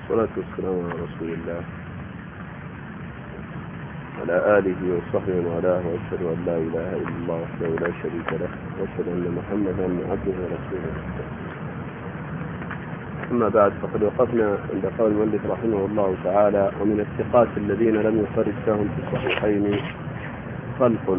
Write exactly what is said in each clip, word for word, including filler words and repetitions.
والصلاة والسلام على رسول الله على آله وصحبه وعلاه، وأشهد أن لا إله إلا الله وحده لا شريك له، وأشهد أن محمدا عبده ورسوله. أما بعد، فقد وقفنا عند قول المؤلف رحمه الله تعالى: ومن الثقات الذين لم يخرج لهم في الصحيحين خلق.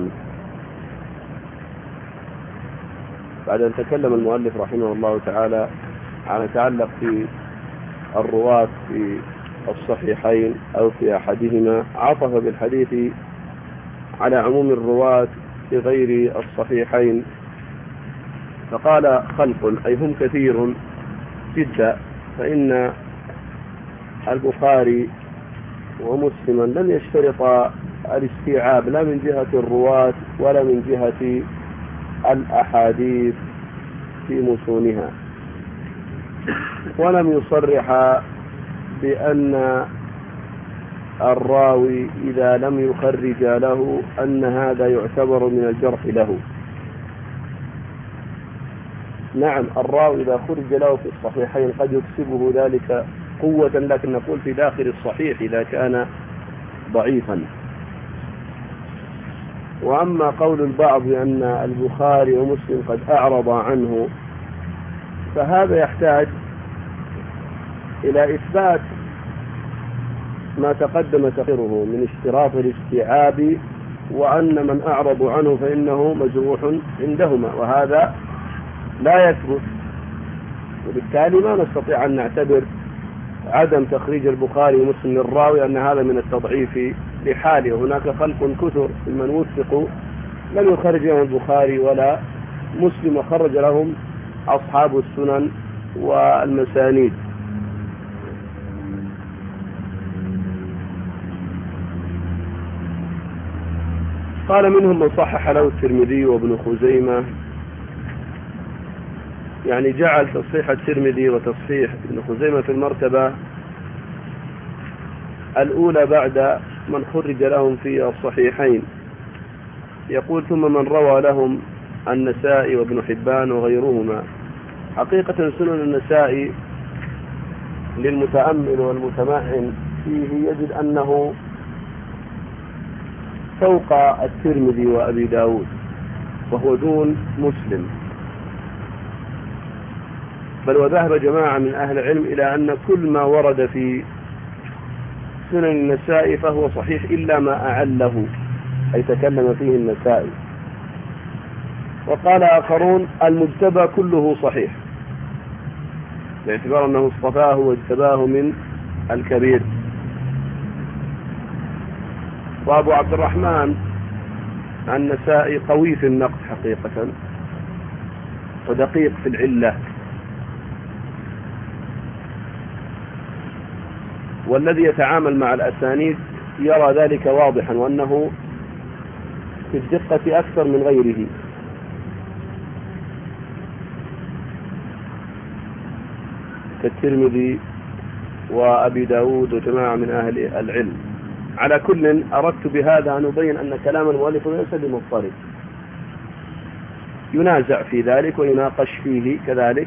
بعد أن تكلم المؤلف رحمه الله تعالى عن يتعلق في الرواة في الصحيحين أو في أحدهما، عطف بالحديث على عموم الرواة في غير الصحيحين، فقال خلق أي هم كثير جدا، فإن البخاري ومسلما لم يشترط الاستيعاب لا من جهة الرواة ولا من جهة الأحاديث في متونها، ولم يصرح بأن الراوي إذا لم يخرج له أن هذا يعتبر من الجرح له. نعم، الراوي إذا خرج له في الصحيحين قد يكسبه ذلك قوة، لكن نقول في داخل الصحيح إذا كان ضعيفا. وأما قول البعض بأن البخاري ومسلم قد أعرض عنه، فهذا يحتاج إلى إثبات ما تقدم تقرره من اشتراط الاستيعاب، وأن من أعرض عنه فإنه مجروح عندهما، وهذا لا يثبت، وبالتالي ما نستطيع أن نعتبر عدم تخريج البخاري ومسلم للراوي أن هذا من التضعيف لحاله. وهناك خلق كثر من وثقوا لم يخرج لهم البخاري ولا مسلم، وخرج لهم أصحاب السنن والمسانيد. قال منهم من صحح له الترمذي وابن خزيمة، يعني جعل تصحيح الترمذي وتصحيح ابن خزيمة في المرتبة الأولى بعد من خرج لهم في الصحيحين. يقول: ثم من روى لهم النسائي وابن حبان وغيرهما. حقيقة سنن النسائي للمتأمل والمتمعن فيه يجد أنه فوق الترمذي وأبي داود، وهو دون مسلم. بل وذهب جماعة من أهل العلم إلى أن كل ما ورد في سنن النسائي فهو صحيح إلا ما أعله، أي تكلم فيه النسائي. وقال آخرون: المجتبى كله صحيح، باعتبار أنه اصطفاه واجتباه من الكبير. وأبو عبد الرحمن النسائي قوي في النقد حقيقة، ودقيق في العلة، والذي يتعامل مع الأسانيد يرى ذلك واضحا، وأنه في الدقة أكثر من غيره. كالترمذي وأبي داود وجماعة من أهل العلم. على كل، أردت بهذا أن أبين أن كلام المؤلف ليس بمضطرب، ينازع في ذلك ويناقش فيه كذلك.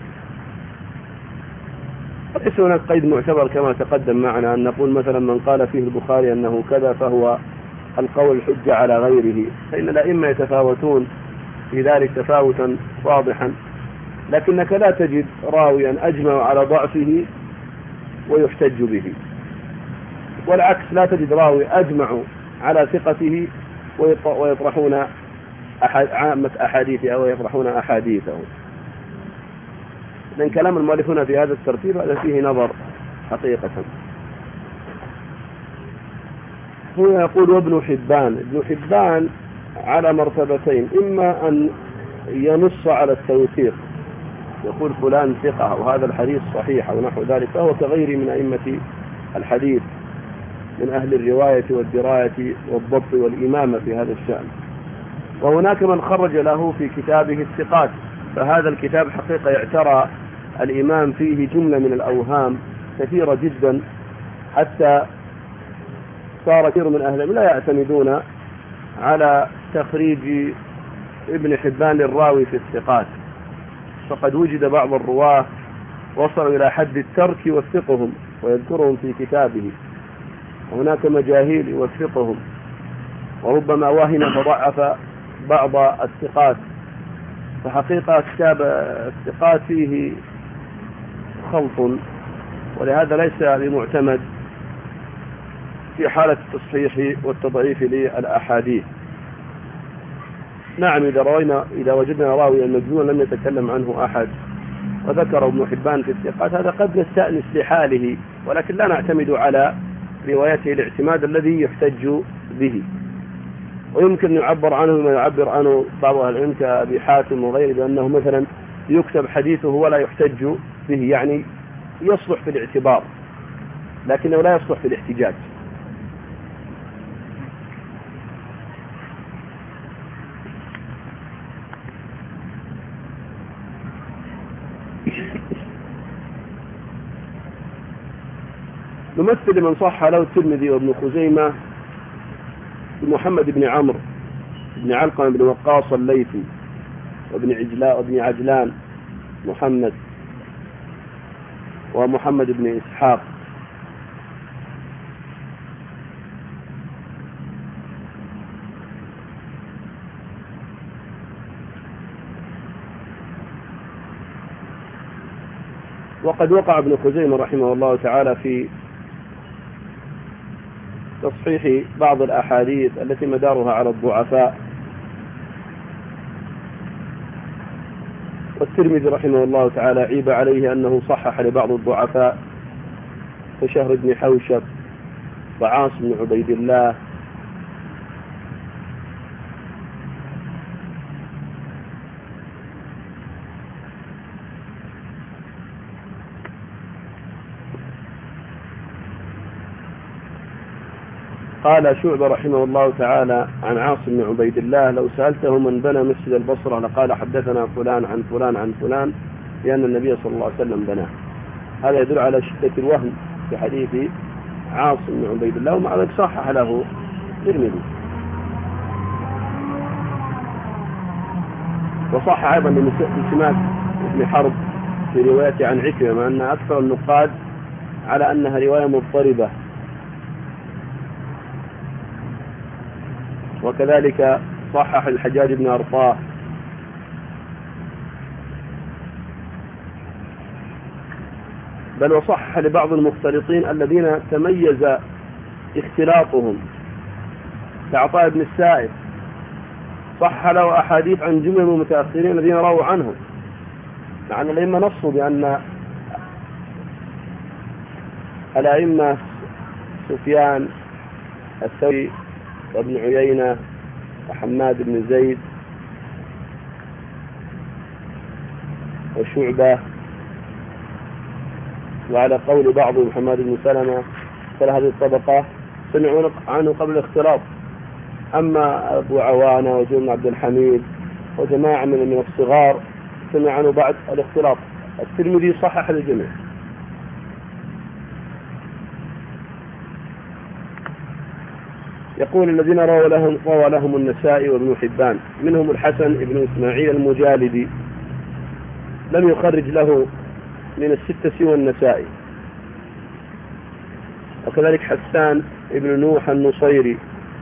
ليس هناك قيد معتبر كما تقدم معنا أن نقول مثلا من قال فيه البخاري أنه كذا فهو القول الحجة على غيره، فإن الأئمة يتفاوتون في ذلك تفاوتا واضحا، لكنك لا تجد راويا أجمع على ضعفه ويحتج به، والعكس لا تجد راوي أجمع على ثقته ويطرحون عامة أحاديثه أو يطرحون أحاديثه. لأن كلام المؤلف هنا في هذا الترتيب هذا فيه نظر حقيقة. هو يقول: وابن حبان. ابن حبان على مرتبتين: إما أن ينص على التوثيق، يقول فلان ثقة وهذا الحديث صحيح أو نحو ذلك، فهو كغير من أئمة الحديث من أهل الرواية والدراية والضبط والإمامة في هذا الشأن. وهناك من خرج له في كتابه الثقات، فهذا الكتاب حقيقة يعترى الإمام فيه جملة من الأوهام كثيرة جدا، حتى صار كثير من أهل العلم لا يعتمدون على تخريج ابن حبان للراوي في الثقات، فقد وجد بعض الرواة وصلوا إلى حد الترك وثقهم ويذكرهم في كتابه، وهناك مجاهيل يوثقهم، وربما وهن فضعف بعض الثقات. فحقيقة كتاب الثقات فيه خلط، ولهذا ليس بمعتمد في حالة التصحيح والتضعيف للأحاديث. نعم، إذا روينا إذا وجدنا راويا مجنون لم يتكلم عنه أحد وذكر ابن حبان في الثقات، هذا قد نستأنس لحاله، ولكن لا نعتمد على روايته الاعتماد الذي يحتج به. ويمكن أن يعبر عنه ما يعبر عنه بعض أهل العلم كأبي حاتم وغيره، بأنه مثلا يكتب حديثه ولا يحتج به، يعني يصلح في الاعتبار لكنه لا يصلح في الاحتجاج. نمثل من صح له الترمذي وابن خزيمة محمد بن عمرو بن علقمة بن وقاص الليثي وابن عجلاء وابن عجلان محمد ومحمد بن إسحاق. وقد وقع ابن خزيمة رحمه الله تعالى في تصحيح بعض الأحاديث التي مدارها على الضعفاء، والترمذي رحمه الله تعالى عيب عليه أنه صحح لبعض الضعفاء كشهر بن حوشب وعاصم بن عبيد الله قال شعبة رحمه الله تعالى عن عاصم بن عبيد الله: لو سألته من بنى مسجد البصرة لقال حدثنا فلان عن فلان عن فلان، لأن النبي صلى الله عليه وسلم بناه. هذا يدل على شدة الوهم في حديث عاصم بن عبيد الله، ومع ذلك صحح له الترمذي. وصح أيضا لسماك بن حرب في روايته عن عكرمة، مع أن أكثر النقاد على أنها رواية مضطربة. وكذلك صحح الحجاج بن أرطاه. بل وصحح لبعض المختلطين الذين تميز اختلاطهم كعطاء بن السائب، صح له أحاديث عن جمل المتأخرين الذين رووا عنهم، مع أن الأئمة نصوا بأن الأئمة سفيان الثوري وابن عيينة وحماد بن زيد وشعبة، وعلى قول بعض محمد بن سلمة فهذه الطبقة سمعوا عنه قبل الاختلاط. أما أبو عوانة وجون بن عبد الحميد وجماعة من الصغار سمع عنه بعد الاختلاط. الترمذي صحح للجميع. يقول: الذين روى لهم روى لهم النسائي وابن حبان، منهم الحسن بن إسماعيل المجالدي لم يخرج له من الستة سوى النسائي، وكذلك حسان بن نوح النصيري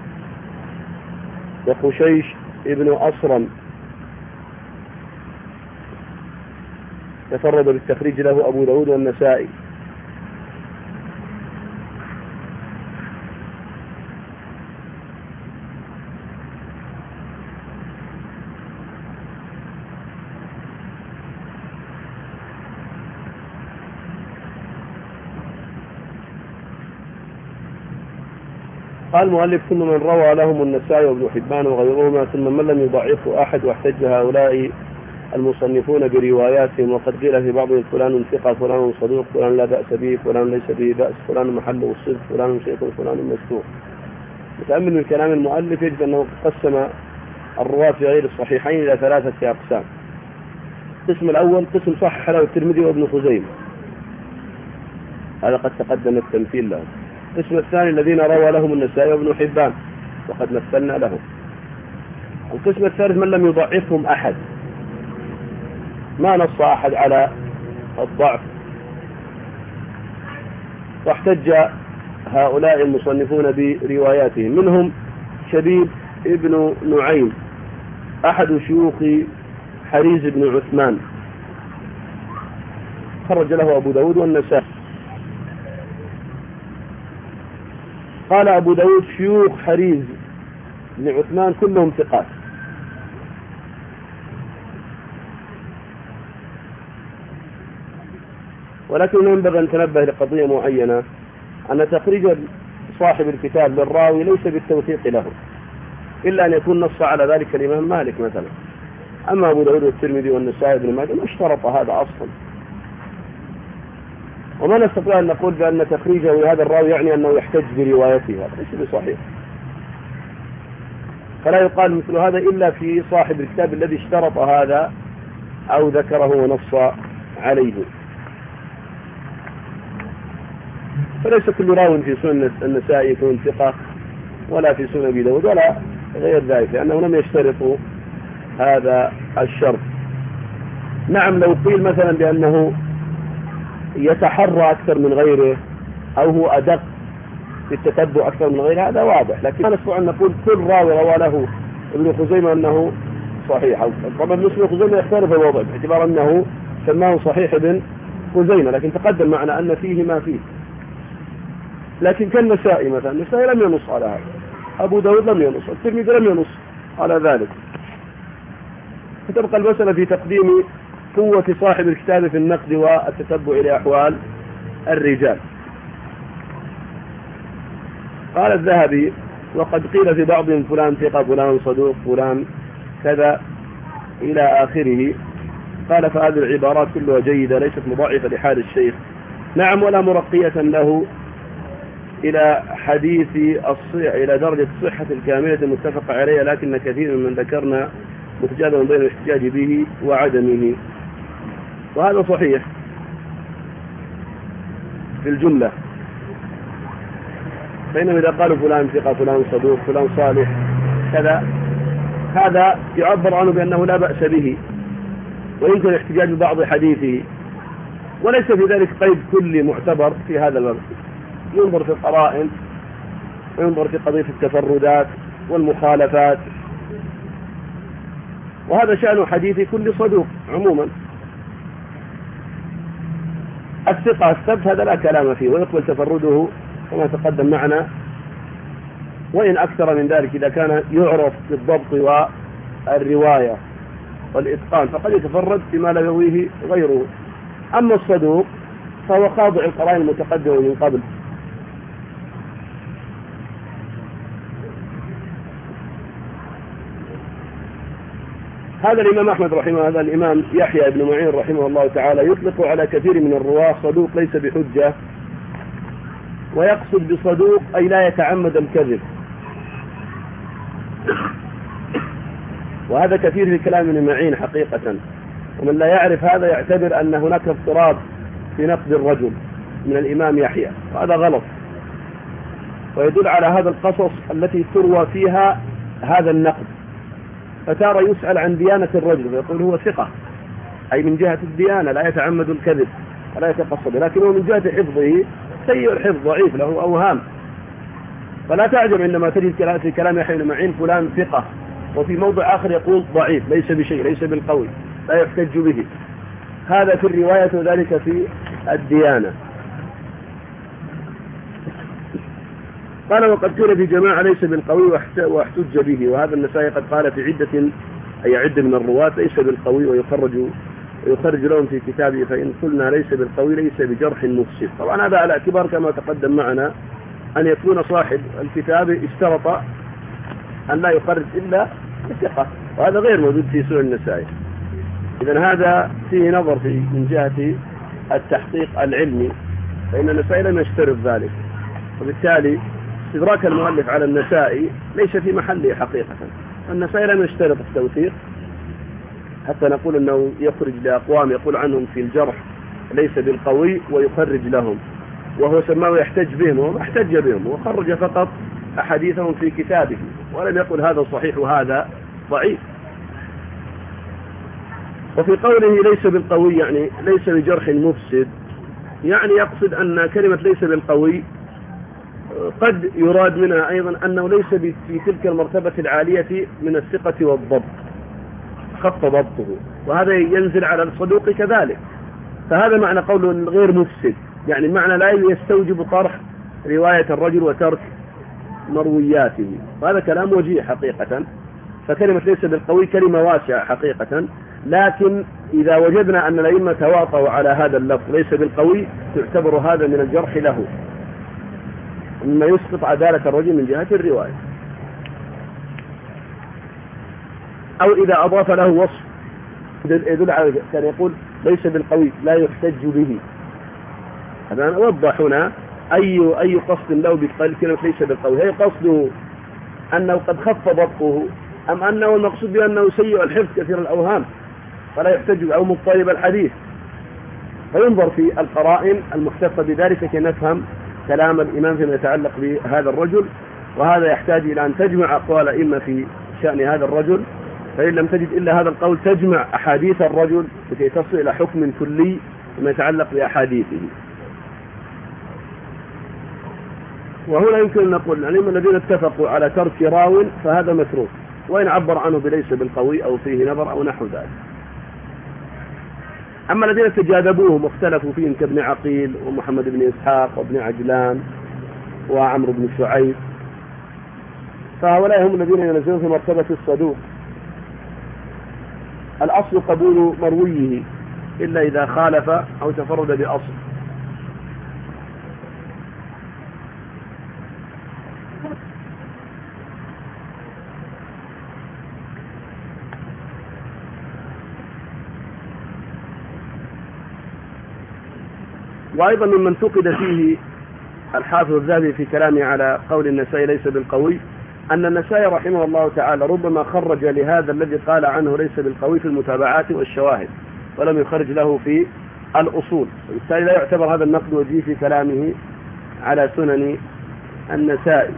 وخشيش بن أصرم تفرد بالتخريج له أبو داود والنسائي. قال المؤلف: ثم من روى لهم النسائي وابن حبان وغيرهما، ثم من لم يضعفه أحد، واحتج هؤلاء المصنفون برواياتهم، وقد قيل في بعضهم فلان ثقة، فلان صدوق، فلان لا بأس به، فلان ليس به بأس، فلان محله الصدق، فلان شيخ، فلان مستور. متأمل من كلام المؤلف يجب أنه قسم الرواة في غير الصحيحين إلى ثلاثة أقسام. القسم الأول قسم صحح له الترمذي وابن خزيمة، هذا قد تقدم التمثيل له. القسم الثاني الذين روى لهم النسائي وابن حبان، وقد مثلنا لهم. القسم الثالث من لم يضعفهم أحد، ما نص أحد على الضعف، واحتج هؤلاء المصنفون برواياتهم. منهم شبيب ابن نعيم أحد شيوخ حريز بن عثمان، خرج له أبو داود والنسائي. قال أبو داود شيوخ حريز بن عثمان كلهم ثقات. ولكن ينبغي أن تنبه لقضية معينة، أن تخريج صاحب الكتاب للراوي ليس بالتوثيق له، إلا أن يكون نص على ذلك الإمام مالك مثلا. أما أبو داود والترمذي والنسائي بن ماجه ما اشترط هذا أصلا، وما نستطيع أن نقول بأن تخريجه لهذا الراوي يعني أنه يحتج بروايته، هذا ليس بصحيح. فلا يقال مثل هذا إلا في صاحب الكتاب الذي اشترط هذا أو ذكره ونص عليه. فليس كل راو في سنة النسائي يكون ثقة، ولا في سنة أبي داود ولا غير ذلك، لأنه لم يشترطوا هذا الشرط. نعم لو قيل مثلا بأنه يتحرى أكثر من غيره أو هو أدق في التتبع أكثر من غيره هذا واضح، لكن لا نستطيع أن نقول كل راوي روى له ابن خزيمة أنه صحيح. طبعا ابن خزيمة يختلف الوضع باعتبار أنه سماه صحيح ابن خزيمة، لكن تقدم معنا أن فيه ما فيه. لكن كالنسائي مثلا، النسائي لم ينص على هذا، أبو داود لم ينص، الترمذي لم ينص على ذلك. فتبقى المسألة في تقديم قوة صاحب الكتاب في النقد والتتبع لأحوال الرجال. قال الذهبي: وقد قيل في بعضهم فلان ثقة، فلان صدوق، فلان كذا إلى آخره. قال: فهذه العبارات كلها جيدة، ليست مضاعفة لحال الشيخ. نعم، ولا مرقية له إلى حديث الصحة، إلى درجة الصحة الكاملة المتفق عليها، لكن كثير من ذكرنا متجاذبا بين الاحتجاج به وعدمه. وهذا صحيح في الجملة، بينما إذا قالوا فلان ثقة، فلان صدوق، فلان صالح كذا، هذا يعبر عنه بأنه لا بأس به ويمكن الاحتجاج ببعض حديثه، وليس في ذلك قيد كلي معتبر في هذا الباب. ينظر في القرائن وينظر في قضية التفردات والمخالفات، وهذا شأن حديث كل صدوق عموما. الثقة الثبت هذا لا كلام فيه، ويقبل تفرده كما تقدم معنا، وإن أكثر من ذلك إذا كان يعرف بالضبط والرواية والإتقان فقد يتفرد بما لا يرويه غيره. أما الصدوق فهو خاضع القرائن المتقدمة من قبل. هذا الإمام أحمد رحمه هذا الإمام يحيى بن معين رحمه الله تعالى يطلق على كثير من الرواة صدوق ليس بحجة، ويقصد بصدوق أي لا يتعمد الكذب، وهذا كثير في كلام ابن معين حقيقة. ومن لا يعرف هذا يعتبر أن هناك اضطراب في نقد الرجل من الإمام يحيى، وهذا غلط، ويدل على هذا القصص التي تروى فيها هذا النقد. فتارى يسأل عن ديانة الرجل ويقول هو ثقة، أي من جهة الديانة لا يتعمد الكذب ولا يتقصد، لكنه من جهة حفظه سيء الحفظ ضعيف له أوهام. فلا تعجب عندما تجد في كلام يحيى بن معين فلان ثقة، وفي موضع آخر يقول ضعيف ليس بشيء، ليس بالقوي، لا يحتج به. هذا في الرواية وذلك في الديانة. قال: وقد قيل في جماعة ليس بالقوي واحتج به، وهذا النسائي قد قال في عدة أي عدة من الرواة ليس بالقوي ويخرج ويخرج لهم في كتابه، فإن قلنا ليس بالقوي ليس بجرح مفسد. طبعا هذا على اعتبار كما تقدم معنا أن يكون صاحب الكتاب اشترط أن لا يخرج إلا الثقة، وهذا غير موجود في سنن النسائي. إذن هذا فيه نظر في من جهة التحقيق العلمي، فإن النسائي لم يشترط ذلك، وبالتالي استدراك المؤلف على النسائي ليس في محله حقيقة. النسائي لم يشترط التوثيق حتى نقول أنه يخرج لأقوام يقول عنهم في الجرح ليس بالقوي ويخرج لهم، وهو سماه يحتج بهم، وما احتج بهم، وخرج فقط أحاديثهم في كتابه، ولم يقل هذا صحيح وهذا ضعيف. وفي قوله ليس بالقوي يعني ليس بجرح مفسد، يعني يقصد أن كلمة ليس بالقوي قد يراد منها أيضا أنه ليس في تلك المرتبة العالية من الثقة والضبط، خف ضبطه، وهذا ينزل على الصدوق كذلك. فهذا معنى قوله غير مفسد، يعني معنى لا يستوجب طرح رواية الرجل وترك مروياته، وهذا كلام وجيه حقيقة. فكلمة ليس بالقوي كلمة واسعة حقيقة، لكن إذا وجدنا أن الأئمة تواطؤوا على هذا اللفظ ليس بالقوي تعتبر هذا من الجرح له، مما يسقط عدالة الرجل من جهة الرواية. أو إذا أضاف له وصف يدل على كان يقول ليس بالقوي لا يحتج به. هذا وضح هنا أي أي قصد له بكلمة ليس بالقوي، هي قصده أنه قد خف ضبطه أم أنه المقصود بأنه سيء الحفظ كثير الأوهام فلا يحتج أو مضطرب الحديث. فينظر في القرائن المحتفة بذلك كي نفهم كلام الإمام فيما يتعلق بهذا الرجل، وهذا يحتاج إلى أن تجمع أقوال إما في شأن هذا الرجل، فإن لم تجد إلا هذا القول تجمع أحاديث الرجل لكي تصل إلى حكم كلي فيما يتعلق بأحاديثه. وهنا يمكن أن نقول العلماء الذين اتفقوا على ترك راو فهذا متروك، وإن عبر عنه بليس بالقوي أو فيه نظر أو نحو ذلك. أما الذين تجاذبوهم واختلفوا فيهم كابن عقيل ومحمد بن إسحاق وابن عجلان وعمرو بن شعيب، فهؤلاء هم الذين ينزلون في مرتبة الصدوق. الأصل قبول مرويه إلا إذا خالف أو تفرد بأصل. وأيضا ممن انتقد فيه الحافظ الذهبي في كلامه على قول النسائي ليس بالقوي أن النسائي رحمه الله تعالى ربما خرج لهذا الذي قال عنه ليس بالقوي في المتابعات والشواهد ولم يخرج له في الأصول، وبالتالي لا يعتبر هذا النقد وجيه في كلامه على سنن النسائي.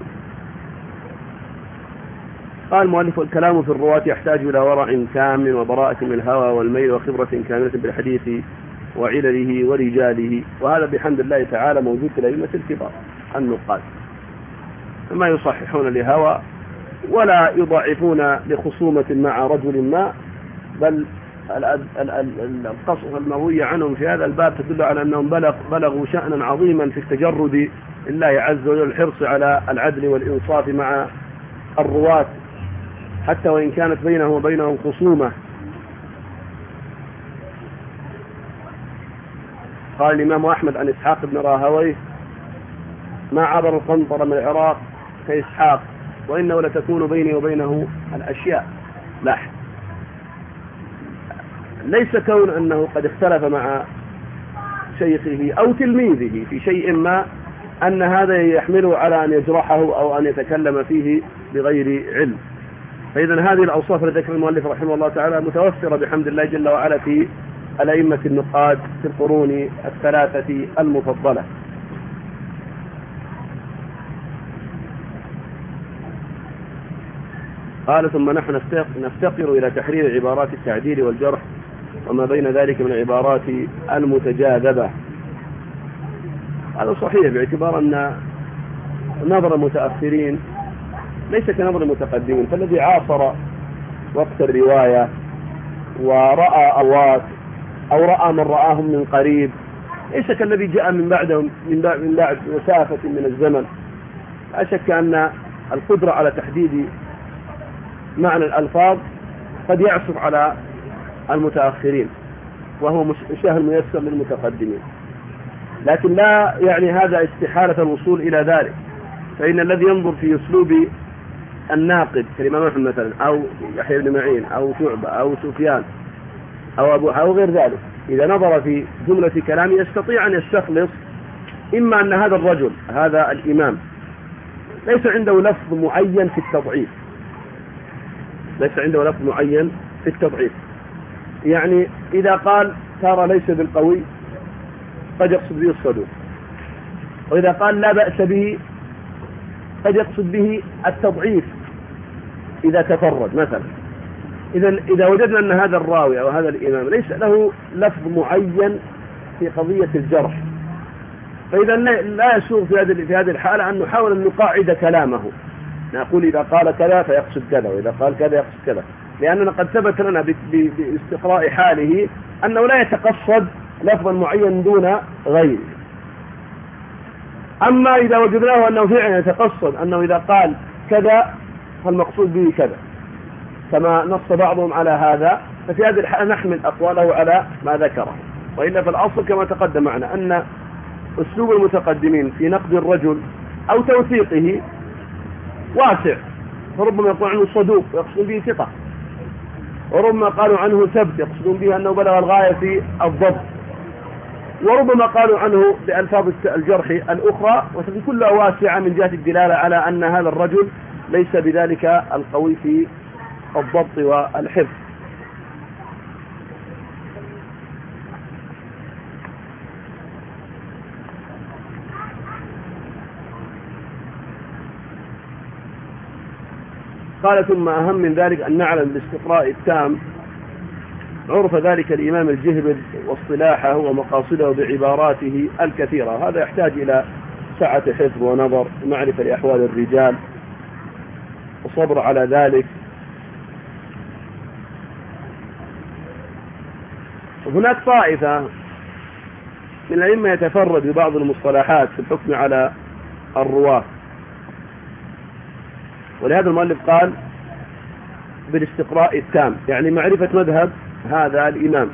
قال المؤلف الكلام في الرواة يحتاج إلى ورع تام وبراءة من الهوى والميل وخبرة كاملة بالحديث وعلله ورجاله، وهذا بحمد الله تعالى موجود في الأئمة الكبار النقاد، ما يصححون لهوى ولا يضعفون لخصومة مع رجل ما، بل القصص المروية عنهم في هذا الباب تدل على أنهم بلغ بلغوا شأنا عظيما في التجرد لله عز وجل، الحرص على العدل والإنصاف مع الرواة حتى وإن كانت بينهم وبينهم خصومة. قال الإمام أحمد عن إسحاق بن راهويه ما عبر القنطر من العراق كإسحاق وإنه لتكون بيني وبينه الأشياء. لا، ليس كون أنه قد اختلف مع شيخه أو تلميذه في شيء ما أن هذا يحمله على أن يجرحه أو أن يتكلم فيه بغير علم. فإذا هذه الأوصاف التي ذكر المؤلف رحمه الله تعالى متوفرة بحمد الله جل وعلا في الأئمة النقاد في القرون الثلاثة المفضلة. قال ثم نحن نفتقر إلى تحرير عبارات التعديل والجرح وما بين ذلك من العبارات المتجاذبة. هذا صحيح باعتبار أن نظر المتأخرين ليس كنظر المتقدمين، فالذي عاصر وقت الرواية ورأى أوات أو رأى من رآهم من قريب ليس كالذي جاء من بعدهم من بعد مسافة من الزمن. لا شك أن القدرة على تحديد معنى الألفاظ قد يعصر على المتأخرين وهو مشاه ميسر للمتقدمين، لكن لا يعني هذا استحالة الوصول إلى ذلك. فإن الذي ينظر في أسلوب الناقد كالإمام أحمد مثلا أو يحيى بن معين أو شعبة أو سفيان أو أبو أو غير ذلك، إذا نظر في جملة كلامه يستطيع أن يستخلص إما أن هذا الرجل هذا الإمام ليس عنده لفظ معين في التضعيف، ليس عنده لفظ معين في التضعيف. يعني إذا قال ترى ليس بالقوي قد يقصد به الصدوق، وإذا قال لا بأس به قد يقصد به التضعيف إذا تفرد مثلا. إذا إذا وجدنا أن هذا الراوي أو هذا الإمام ليس له لفظ معين في قضية الجرح فإذا لا يسوغ في هذه في هذه الحالة أن نحاول أن نقاعد كلامه، نقول إذا قال كذا فيقصد كذا، وإذا قال كذا يقصد كذا، لأننا قد ثبت لنا باستقراء حاله أنه لا يتقصد لفظا معين دون غيره. أما إذا وجدناه أنه فعلا يتقصد أنه إذا قال كذا فالمقصود به كذا كما نص بعضهم على هذا، ففي هذه الحالة نحمل أقواله على ما ذكره. وإلا في الأصل كما تقدم معنا أن أسلوب المتقدمين في نقد الرجل أو توثيقه واسع، فربما يقول عنه صدوق يقصدون به ثقة، وربما قالوا عنه ثبت يقصدون به أنه بلغ الغاية في الضبط، وربما قالوا عنه بألفاظ الجرح الأخرى، وتكون كلها واسعة من جهة الدلالة على أن هذا الرجل ليس بذلك القوي في الضبط والحفظ. قال ثم أهم من ذلك أن نعلم بالاستقراء التام عرف ذلك الإمام الجهبذ واصطلاحه ومقاصده بعباراته الكثيرة. هذا يحتاج إلى سعة حفظ ونظر ومعرفة لأحوال الرجال وصبر على ذلك. وهناك طائفة من الأئمة يتفرد ببعض المصطلحات في الحكم على الرواة، ولهذا المؤلف قال بالاستقراء التام، يعني معرفة مذهب هذا الإمام.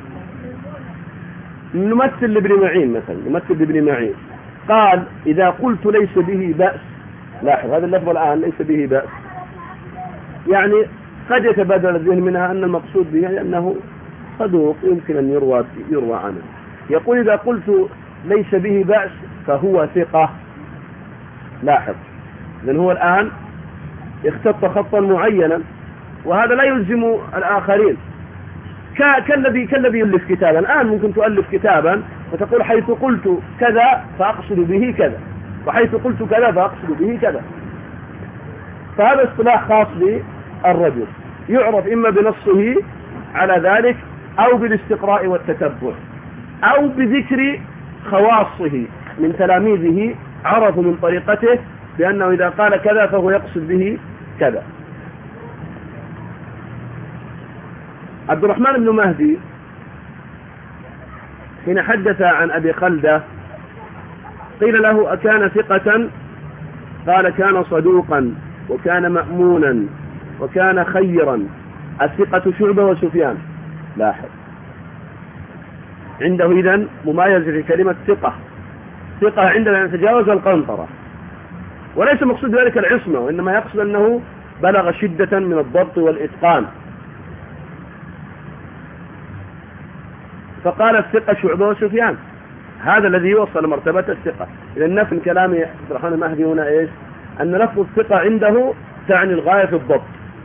نمثل لابن معين مثلا، نمثل لابن معين قال إذا قلت ليس به بأس، لاحظ هذا اللفظ الآن ليس به بأس، يعني قد يتبادر الذهن منها أن المقصود به أنه صدوق يمكن أن يروى, يروى عنه. يقول إذا قلت ليس به بأس فهو ثقة. لاحظ لأن هو الآن اختط خطا معينا، وهذا لا يلزم الآخرين. كالذي كالذي يؤلف كتابا، الآن ممكن تؤلف كتابا وتقول حيث قلت كذا فأقصد به كذا، وحيث قلت كذا فأقصد به كذا. فهذا اصطلاح خاص بالرجل يعرف إما بنصه على ذلك أو بالاستقراء والتتبع أو بذكر خواصه من تلاميذه عرفوا من طريقته بأنه إذا قال كذا فهو يقصد به كذا. عبد الرحمن بن مهدي حين حدث عن أبي خلدة قيل له أكان ثقة؟ قال كان صدوقا وكان مأمونا وكان خيرا. الثقة شعبة وسفيان. لاحظ عنده إذن مميز في كلمة ثقة. ثقة عندنا يتجاوز القنطرة، وليس مقصود ذلك العصمة، وإنما يقصد أنه بلغ شدة من الضبط والإتقان. فقال الثقة شعبة وسفيان، هذا الذي يوصل مرتبة الثقة. إذا نفي كلام عبد الرحمن المهدي هنا إيش؟ أن لفظ الثقة عنده تعني الغاية في الضبط.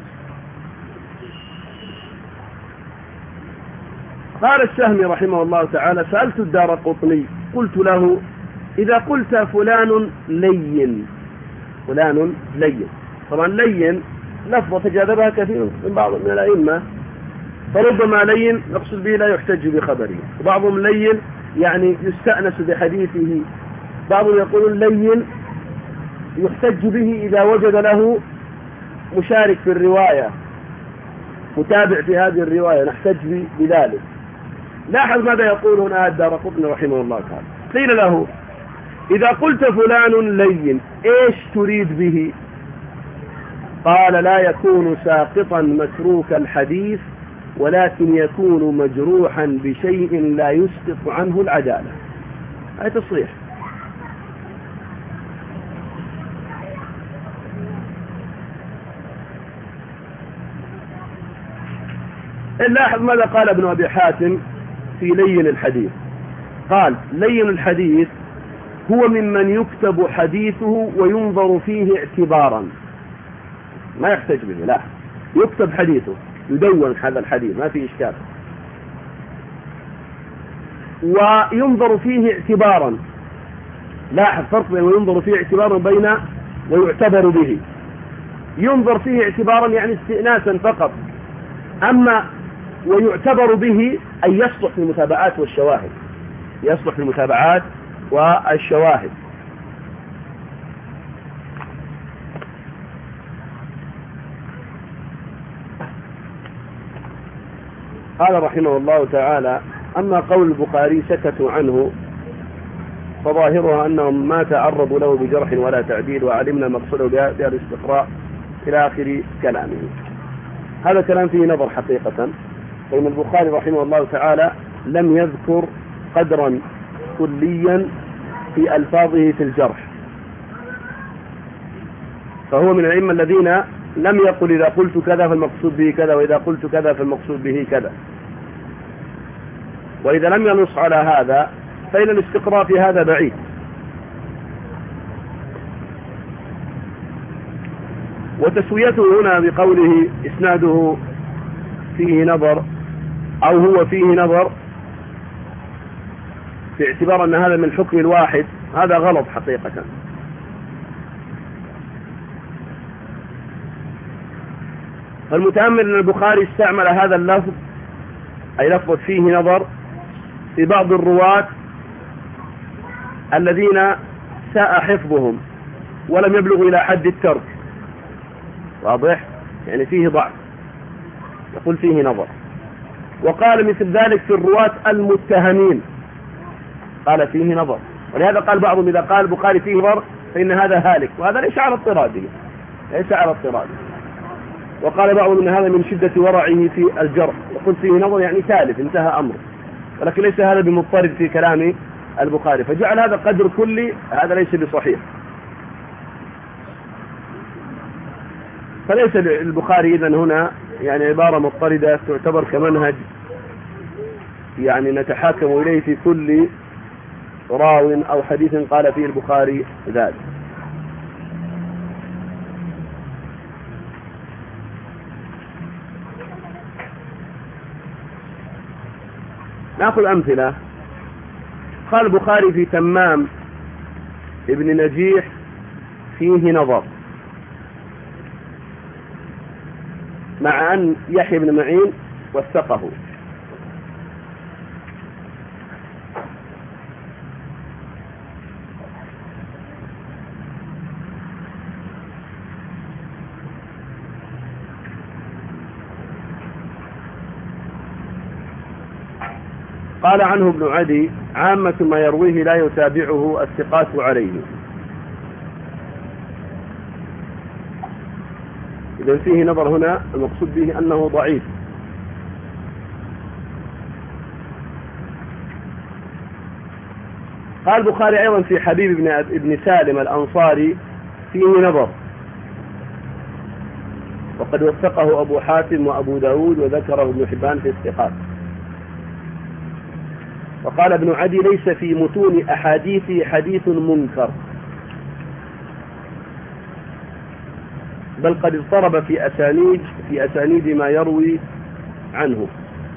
قال السهمي رحمه الله تعالى سألت الدارقطني قلت له إذا قلت فلان لين، فلان لين، طبعا لين لفظة تجاذبها كثير من بعض من الأئمة، فربما لين نقصد به لا يحتج بخبره، وبعضهم لين يعني يستأنس بحديثه، بعضهم يقول لين يحتج به إذا وجد له مشارك في الرواية، متابع في هذه الرواية نحتج بذلك. لاحظ ماذا يقول هنا الدارقطني رحمه الله تعالى. قيل له إذا قلت فلان لين إيش تريد به؟ قال لا يكون ساقطا متروك الحديث، ولكن يكون مجروحا بشيء لا يسقط عنه العدالة. هذا تصريح. لاحظ ماذا قال ابن أبي حاتم في لين الحديث. قال لين الحديث هو ممن يكتب حديثه وينظر فيه اعتبارا، ما يحتاج به، لا يكتب حديثه يدون هذا الحديث ما في إشكال، وينظر فيه اعتبارا. لاحظ فرق بين وينظر فيه اعتبارا بين ويعتبر به. ينظر فيه اعتبارا يعني استئناسا فقط، أما ويعتبر به أي يصلح للمتابعات والشواهد، يصلح للمتابعات والشواهد. قال رحمه الله تعالى: أما قول البخاري سكتوا عنه فظاهرها أنهم ما تعرضوا له بجرح ولا تعديل، وعلمنا مقصوده بها الاستقراء إلى آخر كلامه. هذا كلام فيه نظر حقيقة، فإن البخاري رحمه الله تعالى لم يذكر قدرا كليا في ألفاظه في الجرح، فهو من الأئمة الذين لم يقل إذا قلت كذا فالمقصود به كذا، وإذا قلت كذا فالمقصود به كذا. وإذا لم ينص على هذا فإن الاستقراء في هذا بعيد. وتسويته هنا بقوله إسناده فيه نظر أو هو فيه نظر في اعتبار أن هذا من حكم الواحد، هذا غلط حقيقة. فالمتأمل أن البخاري استعمل هذا اللفظ، أي لفظ فيه نظر، في بعض الرواة الذين ساء حفظهم ولم يبلغوا إلى حد الترك، واضح؟ يعني فيه ضعف، يقول فيه نظر. وقال مثل ذلك في الرواة المتهمين، قال فيه نظر. ولهذا قال بعضهم إذا قال البخاري فيه نظر فإن هذا هالك، وهذا ليس على اضطراده، ليس على اضطراده. وقال بعضهم إن هذا من شدة ورعه في الجرح، يقول فيه نظر يعني ثالث، انتهى أمره، ولكن ليس هذا بمضطرد في كلام البخاري، فجعل هذا قدر كلي، هذا ليس بصحيح. فليس البخاري إذن هنا يعني عبارة مضطردة تعتبر كمنهج يعني نتحاكم إليه في كل راو أو حديث قال فيه البخاري ذلك. نأخذ أمثلة. قال البخاري في تمام ابن نجيح فيه نظر، مع أن يحيى بن معين وثقه. قال عنه ابن عدي: عامة ما يرويه لا يتابعه الثقات عليه. إذن فيه نظر هنا، المقصود به أنه ضعيف. قال البخاري أيضا في حبيب بن ابن سالم الأنصاري فيه نظر، وقد وثقه أبو حاتم وأبو داود وذكره ابن حبان في الثقات. وقال ابن عدي: ليس في متون أحاديثه حديث منكر، بل قد اضطرب في أسانيد في أسانيد ما يروي عنه.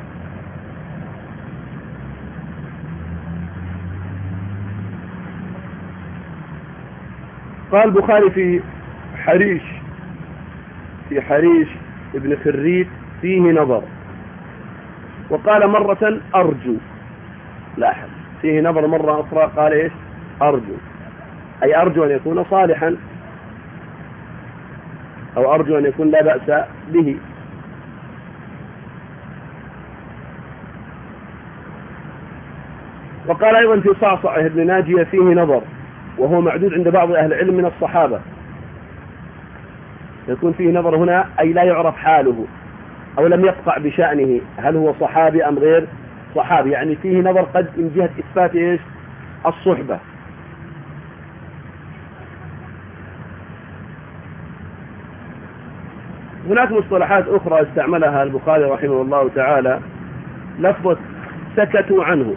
قال البخاري في حريش في حريش ابن خريت فيه نظر. وقال مرة أرجو، لاحظ فيه نظر مرة أخرى قال إيش؟ أرجو، أي أرجو أن يكون صالحا، أو أرجو أن يكون لا بأس به. وقال أيضا في صعصع ابن ناجية فيه نظر، وهو معدود عند بعض أهل العلم من الصحابة. يكون فيه نظر هنا أي لا يعرف حاله، أو لم يقطع بشأنه، هل هو صحابي أم غير صحابي، يعني فيه نظر قد من جهة إثبات إيش؟ الصحبة. هناك مصطلحات أخرى استعملها البخاري رحمه الله تعالى، لفظة سكتوا عنه.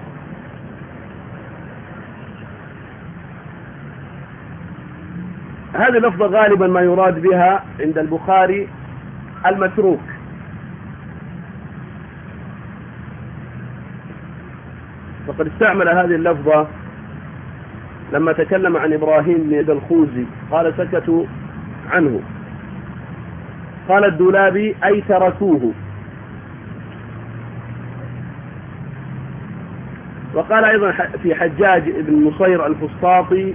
هذه لفظة غالبا ما يراد بها عند البخاري المتروك، فقد استعمل هذه اللفظة لما تكلم عن إبراهيم بن الخوزي قال سكتوا عنه. قال الدولابي: أي تركوه. وقال أيضا في حجاج بن نصير الفسطاطي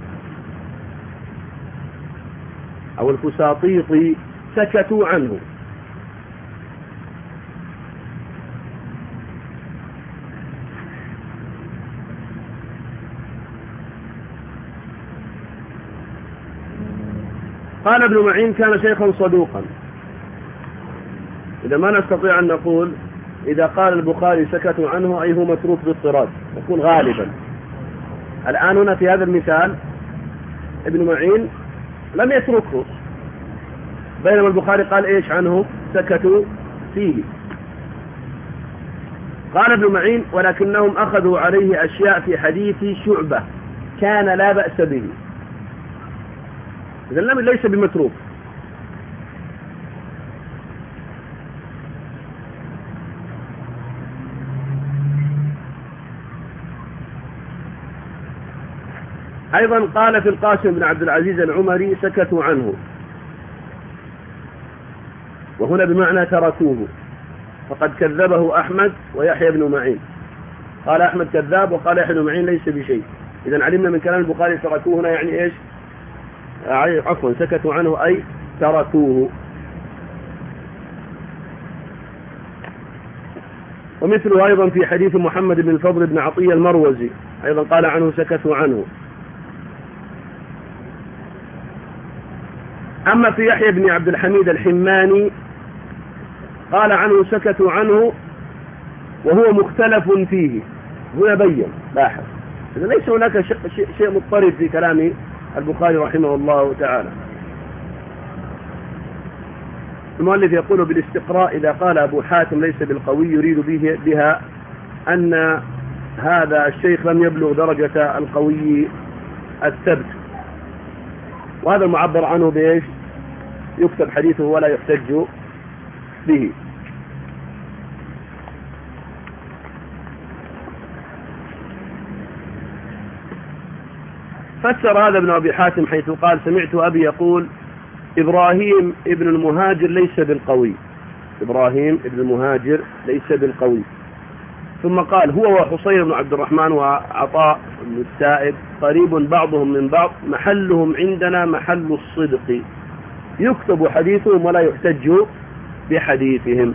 أو الفساطيطي سكتوا عنه. قال ابن معين كان شيخا صدوقا. إذا ما نستطيع أن نقول إذا قال البخاري سكتوا عنه أي هو متروك باضطراد، يكون غالبا. الآن هنا في هذا المثال ابن معين لم يتركه، بينما البخاري قال إيش عنه؟ سكتوا فيه. قال ابن معين ولكنهم أخذوا عليه أشياء في حديث شعبة كان لا بأس به. إذن لم ليس بمتروك. أيضا قال في القاسم بن عبد العزيز العمري سكتوا عنه، وهنا بمعنى تركوه، فقد كذبه أحمد ويحيى بن معين. قال أحمد كذاب وقال يحيى بن معين ليس بشيء. إذن علمنا من كلام البخاري تركوه هنا يعني إيش؟ عفوا سكتوا عنه أي تركوه. ومثله أيضا في حديث محمد بن الفضل بن عطية المروزي أيضا قال عنه سكتوا عنه. أما في يحيى بن عبد الحميد الحماني قال عنه سكتوا عنه وهو مختلف فيه. هنا بين لاحظ إذا ليس هناك شيء مضطرب في كلام البخاري رحمه الله تعالى. المؤلف يقول بالاستقراء إذا قال أبو حاتم ليس بالقوي يريد به بها أن هذا الشيخ لم يبلغ درجة القوي الثبت، وهذا المعبر عنه بإيش؟ يكتب حديثه ولا يحتج به. فسر هذا ابن أبي حاتم حيث قال سمعت أبي يقول إبراهيم ابن المهاجر ليس بالقوي. إبراهيم ابن المهاجر ليس بالقوي. ثم قال هو وحصين بن عبد الرحمن وعطاء بن السائب قريب بعضهم من بعض محلهم عندنا محل الصدق يكتب حديثهم ولا يحتج بحديثهم.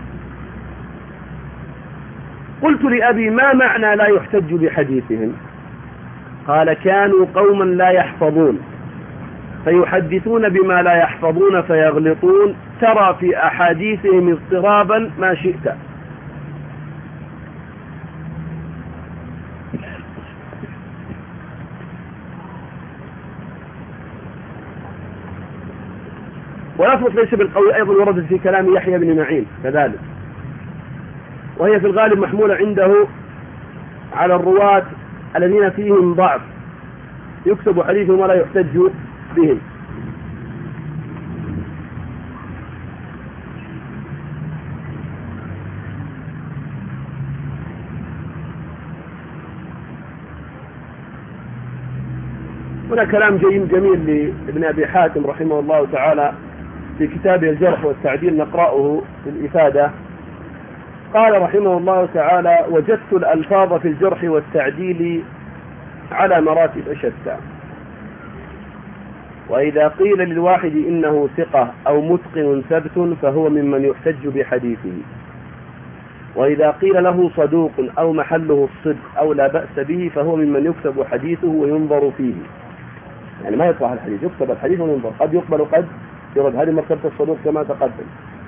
قلت لأبي ما معنى لا يحتج بحديثهم؟ قال كانوا قوما لا يحفظون فيحدثون بما لا يحفظون فيغلطون ترى في أحاديثهم اضطرابا ما شئت. ولفظ ليس بالقوي أيضا وردت في كلام يحيى بن معين كذلك، وهي في الغالب محمولة عنده على الرواة الذين فيهم ضعف يكتب حديثهم ولا يحتج بهم. هنا كلام جميل جميل لابن أبي حاتم رحمه الله تعالى في كتابه الجرح والتعديل نقرأه في الإفادة. قال رحمه الله تعالى وجدت الألفاظ في الجرح والتعديل على مراتب شتى، وإذا قيل للواحد إنه ثقة أو متقن ثبت فهو ممن يحتج بحديثه، وإذا قيل له صدوق أو محله الصدق أو لا بأس به فهو ممن يكتب حديثه وينظر فيه. يعني ما يطلع الحديث، يكتب الحديث وينظر، قد يقبل قد يرد. هذه مرتبة الصدوق كما تقدم،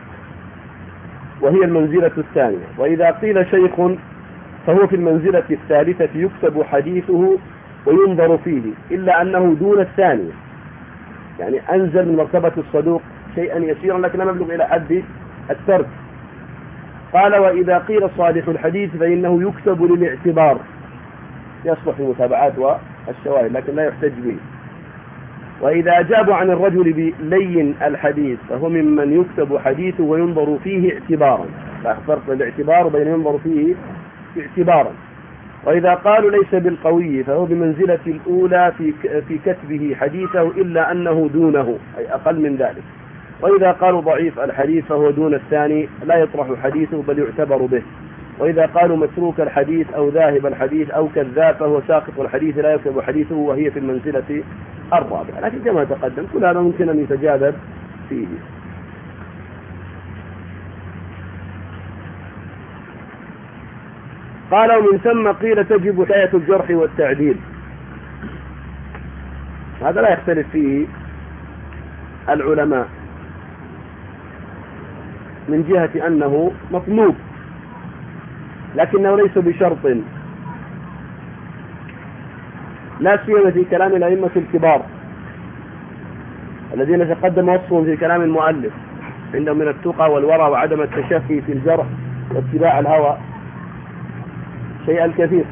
وهي المنزلة الثانية. وإذا قيل شيخ فهو في المنزلة الثالثة يكتب حديثه وينظر فيه إلا أنه دون الثانية، يعني أنزل من مرتبة الصدوق شيئا يسيرا لكن لم يبلغ إلى حد الترك. قال وإذا قيل صالح الحديث فإنه يكتب للاعتبار، يصلح المتابعات والشواهد لكن لا يحتج به. وإذا أجابوا عن الرجل بلين الحديث فهو ممن يكتب حديثه وينظر فيه اعتبارا، فرق الاعتبار بين ينظر فيه اعتبارا. وإذا قالوا ليس بالقوي فهو بمنزلة الأولى في في كتبه حديثه إلا أنه دونه أي أقل من ذلك. وإذا قالوا ضعيف الحديث فهو دون الثاني لا يطرح حديثه بل يعتبر به. وإذا قالوا متروك الحديث أو ذاهب الحديث أو كذاب فهو ساقط الحديث لا يكتب حديثه وهي في المنزلة الرابعة. لكن كما تقدم كل هذا ممكن أن يتجاذب فيه. قال ومن ثم قيل تجب حكاية الجرح والتعديل. هذا لا يختلف فيه العلماء من جهة أنه مطلوب، لكنه ليس بشرط، لا سيما في كلام الأئمة الكبار الذين تقدم وصفهم في كلام المؤلف عندهم من التقى والورع وعدم التشفي في الجرح واتباع الهوى شيء الكثير.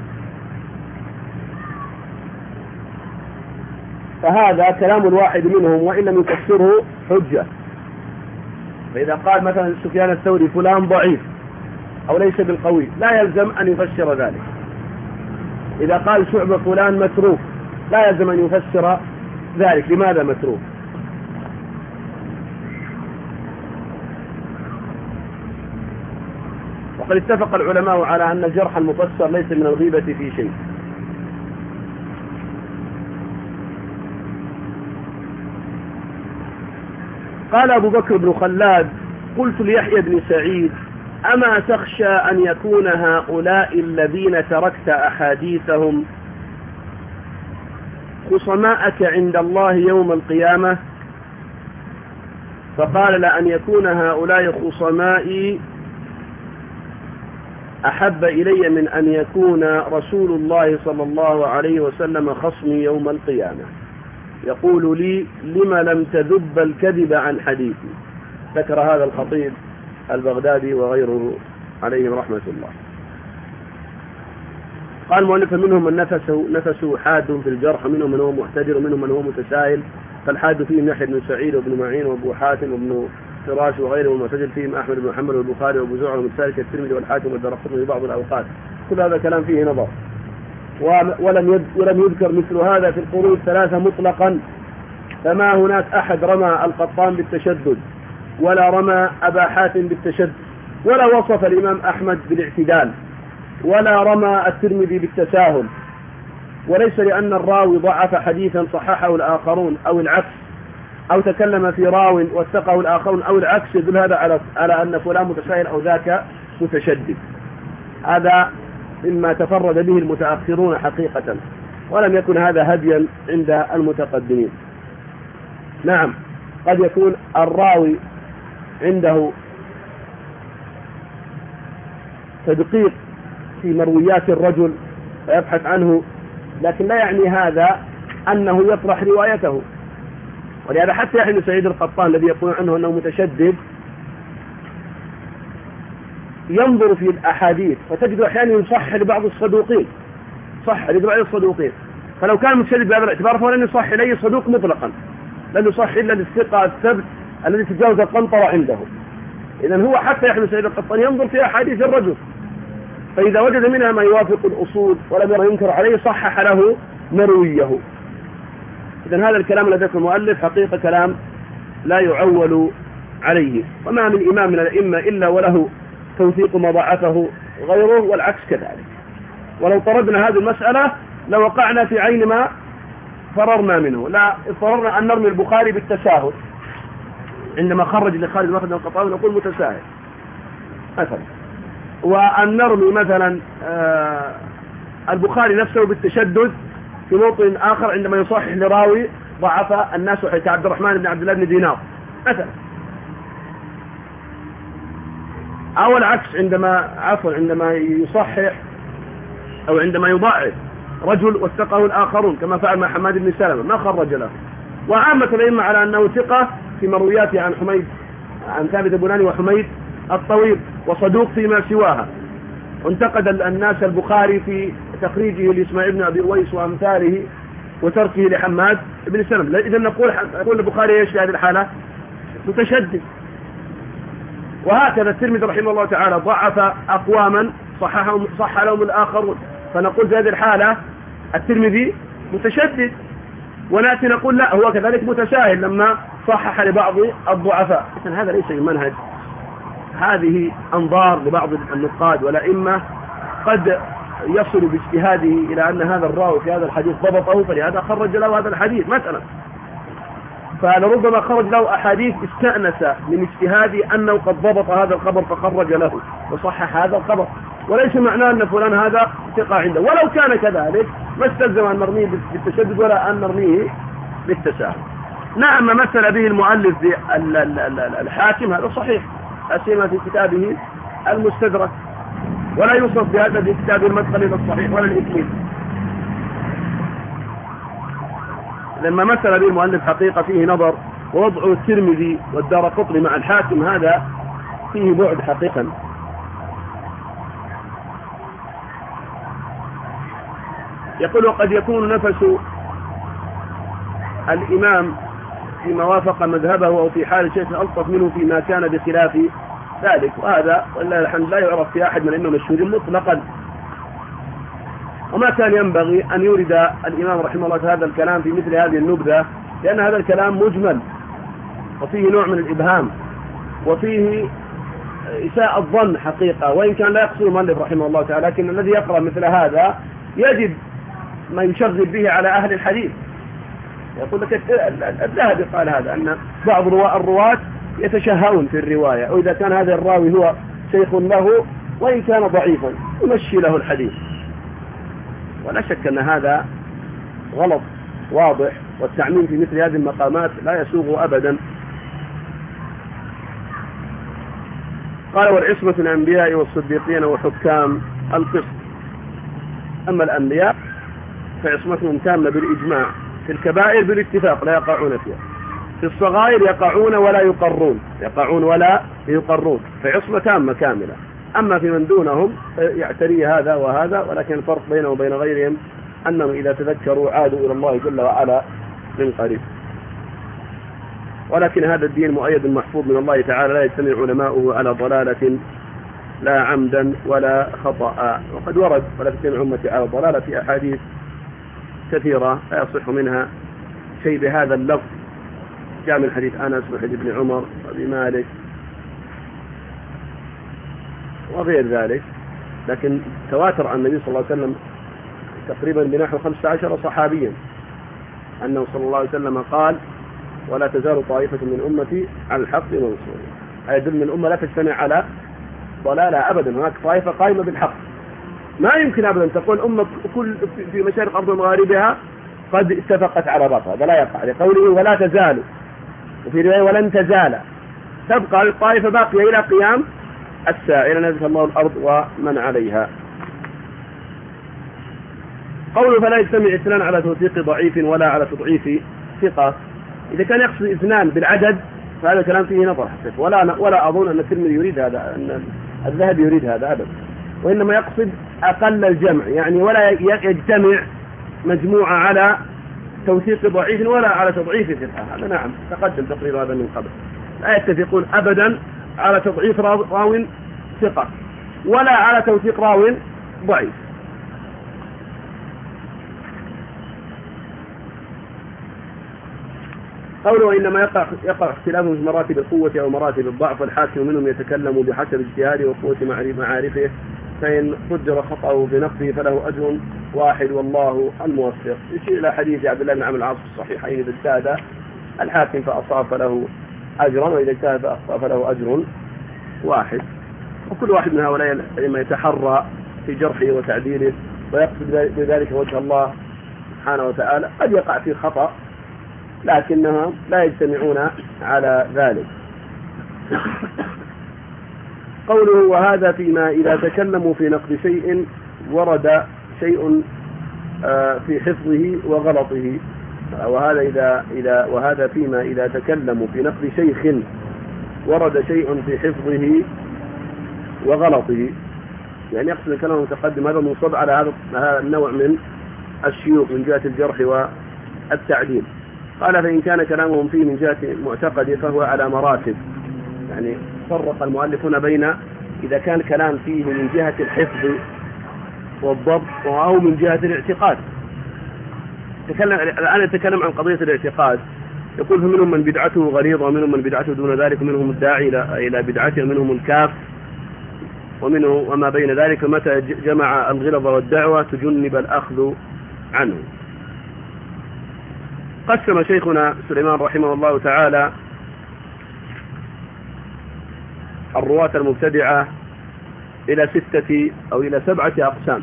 فهذا كلام الواحد منهم وإن لم يكسره حجة. فإذا قال مثلا سفيان الثوري فلان ضعيف أو ليس بالقوي لا يلزم أن يفسر ذلك. إذا قال شعبة فلان متروك لا يلزم أن يفسر ذلك. لماذا متروك؟ وقد اتفق العلماء على أن الجرح المفسر ليس من الغيبة في شيء. قال أبو بكر بن خلاد قلت ليحيى بن سعيد أما تخشى أن يكون هؤلاء الذين تركت أحاديثهم خصماءك عند الله يوم القيامة؟ فقال لأن يكون هؤلاء خصمائي أحب إلي من أن يكون رسول الله صلى الله عليه وسلم خصمي يوم القيامة يقول لي لما لم تذب الكذب عن حديثي. ذكر هذا الخطيب البغدادي وغيره عليهم رحمة الله. قال المؤلف منهم من نفسه, نفسه حاد في الجرح، ومنهم من هو محتجر، ومنهم من هو متساهل. فالحاد فيهم يحيى بن سعيد وابن معين وابو حاتم وابن فراش وغيره، والمعتزل فيهم أحمد بن محمد والبخاري وابو زرعة والمسالك الترمذي والحاكم والدرقطني في بعض الأوقات. كل هذا كلام فيه نظر. ولم ولم يذكر مثل هذا في القرون الثلاثة مطلقا. فما هناك أحد رمى القطان بالتشدد ولا رمى أبا حاتم بالتشدد ولا وصف الإمام أحمد بالاعتدال ولا رمى الترمذي بالتساهل. وليس لأن الراوي ضعف حديثا صححه الآخرون أو العكس، أو تكلم في راو وثقه الآخرون أو العكس يدل هذا على على أن فلان متساهل أو ذاك متشدد. هذا مما تفرد به المتأخرون حقيقة، ولم يكن هذا هديا عند المتقدمين. نعم قد يكون الراوي عنده تدقيق في مرويات الرجل ويبحث عنه، لكن لا يعني هذا أنه يطرح روايته. ولهذا حتى يحيى بن سعيد القطان الذي يقول عنه أنه متشدد ينظر في الأحاديث فتجد أحيانا يصح لبعض الصدوقين، صح لبعض الصدوقين، فلو كان متشدد بهذا الاعتبار فهو لن يصح لأي صدوق مطلقا، لن يصح إلا للثقة الثبت الذي تجاوز القنطرة عنده. إذن هو حتى يحيى بن سعيد القطان ينظر في أحاديث الرجل، فإذا وجد منها ما يوافق الأصول ولم يرى ينكر عليه صحح له مرويه. إذن هذا الكلام الذي ذكره المؤلف حقيقة كلام لا يعول عليه، وما من إمام من الأئمة إلا وله توثيق ما ضعفه غيره والعكس كذلك. ولو طردنا هذه المسألة لوقعنا في عين ما فررنا منه. لا اضطررنا أن نرمي البخاري بالتساهل عندما خرج لخالد مخرج القطاوي نقول متساهل مثلا، وأن نرمي مثلا آه البخاري نفسه بالتشدد في موطن آخر عندما يصحح لراوي ضعف الناس كعبد الرحمن بن عبد الله بن دينار مثلا، أو العكس عندما عفوا عندما يصحح أو عندما يضعف رجل وثقه الآخرون كما فعل مع حماد بن سلمة ما خرج له. وعامة الأئمة على أنه ثقة في مروياته عن حميد عن ثابت البناني وحميد الطويل، وصدوق فيما سواها. وانتقد الناس البخاري في تخريجه لإسماعيل بن أبي أويس وأمثاله وتركه لحماد بن سلمة. إذا نقول نقول البخاري ايش في هذه الحالة؟ متشدد. وهكذا الترمذي رحمه الله تعالى ضعف أقواما صححهم صح لهم الآخرون، فنقول في هذه الحالة الترمذي متشدد، ونأتي نقول لا هو كذلك متساهل لما صحح لبعض الضعفاء. إذن هذا ليس المنهج، هذه أنظار لبعض النقاد والأئمة قد يصل باجتهاده إلى أن هذا الراوي في هذا الحديث ضبطه فلهذا خرج له هذا الحديث مثلا، فلربما خرج له أحاديث استأنس من اجتهاده أنه قد ضبط هذا الخبر فخرج له وصحح هذا الخبر، وليس معناه أن فلان هذا ثقة عنده، ولو كان كذلك ما استلزم أن نرميه بالتشدد ولا أن نرميه بالتساهل. نعم، ما مثل به المؤلف بالحاكم هذا صحيح، أسمى في كتابه المستدرك، ولا يوصف بهذا في كتابه المدخل إلى الصحيح ولا الإكميل. لما مثل به المؤلف حقيقة فيه نظر، ووضع الترمذي والدارقطني مع الحاكم هذا فيه بعد حقيقا. يقول وقد يكون نفس الإمام فيما وافق مذهبه أو في حال شيء ألطف منه فيما كان بخلاف ذلك، وهذا والله الحمد لا يعرف في أحد من الأئمة المشهورين مطلقا، وما كان ينبغي أن يورد الإمام رحمه الله هذا الكلام في مثل هذه النبذة، لأن هذا الكلام مجمل وفيه نوع من الإبهام وفيه إساءة الظن حقيقة، وإن كان لا يقصد المؤلف رحمه الله تعالى، لكن الذي يقرأ مثل هذا يجد ما يشغل به على أهل الحديث. يقول لك الذهبي قال هذا أن بعض الرواة يتشهون في الرواية، وإذا كان هذا الراوي هو شيخ له وإن كان ضعيفا يمشي له الحديث، ولا شك أن هذا غلط واضح، والتعميم في مثل هذه المقامات لا يسوغ أبدا. قال والعصمة الأنبياء والصديقين وحكام القسط، أما الأنبياء فعصمتهم تامة بالإجماع، في الكبائر بالاتفاق لا يقعون فيها، في الصغائر يقعون ولا يقرون يقعون ولا يقرون فعصمة تامة كاملة. أما في من دونهم يعتري هذا وهذا، ولكن الفرق بينهم وبين غيرهم أنهم إذا تذكروا عادوا إلى الله جل وعلا من قريب. ولكن هذا الدين مؤيد محفوظ من الله تعالى، لا يجتمع علماؤه على ضلالة لا عمدا ولا خطأ، وقد ورد ولا تجتمع أمتي على ضلالة في أحاديث كثيرة لا يصح منها شيء بهذا اللفظ، جاء من حديث أنس وحديث ابن عمر وابي مالك وغير ذلك، لكن تواتر عن النبي صلى الله عليه وسلم تقريبا بنحو خمسة عشر صحابيا أنه صلى الله عليه وسلم قال ولا تزال طائفة من أمتي على الحق منصورين، أي يدل من الأمة لا تجتمع على ضلالة أبدا، هناك طائفة قائمة بالحق، ما يمكن أبدا تقول أمة كل في مشارق أرض مغاربها قد اتفقت على باطل، هذا لا يقع، لقوله ولا تزال، وفي رواية ولن تزال، تبقى الطائفة باقية إلى قيام الساعة إلى نزل الله الأرض ومن عليها. قوله فلا يجتمع اثنان على توثيق ضعيف ولا على تضعيف ثقة، إذا كان يقصد اثنان بالعدد فهذا كلام فيه نظر حقيقي، ولا ولا أظن أن الترمذي يريد هذا، أن الذهبي يريد هذا أبدا، وإنما يقصد أقل الجمع، يعني ولا يجتمع مجموعة على توثيق ضعيف ولا على تضعيف ثقة، هذا نعم تقدم تقرير هذا من قبل، لا يتفقون أبدا على تضعيف راو ثقة ولا على توثيق راو ضعيف. قوله إنما يقع, يقع اختلاف في مراتب القوة أو مراتب الضعف، الحاكم منهم يتكلم بحسب اجتهاده وقوة معارفه، فإن قدر خطأه بنقده فله أجر واحد والله الموفق. يشير إلى حديث عبد الله بن عمرو العاص في الصحيحين إذا اجتهد الحاكم فأصاب فله أجرا، وإذا اجتهد فأخطأ فله أجر واحد. وكل واحد من هؤلاء لما يتحرى في جرحه وتعديله ويقصد بذلك وجه الله سبحانه وتعالى، قد يقع في خطأ لكنهم لا يجتمعون على ذلك. قوله وهذا فيما إذا تكلموا في نقد شيء ورد شيء في حفظه وغلطه، وهذا إذا إذا وهذا فيما إذا تكلموا في نقد شيخ ورد شيء في حفظه وغلطه، يعني يقصد الكلام المتقدم هذا منصب على هذا النوع من الشيوخ من جهة الجرح والتعديل. قال فإن كان كلامهم فيه من جهة معتقد فهو على مراتب، يعني فرق المؤلفون بين إذا كان كلام فيه من جهة الحفظ والضبط أو من جهة الاعتقاد. تكلم الآن نتكلم عن قضية الاعتقاد، يقول فمنهم من بدعته غليظة ومنهم من بدعته دون ذلك ومنهم الداعي إلى بدعته ومنهم الكاف ومنه وما بين ذلك. متى جمع الغلظة والدعوة تجنب الأخذ عنه. قسم شيخنا سليمان رحمه الله تعالى الرواة المبتدعة إلى ستة أو إلى سبعة أقسام.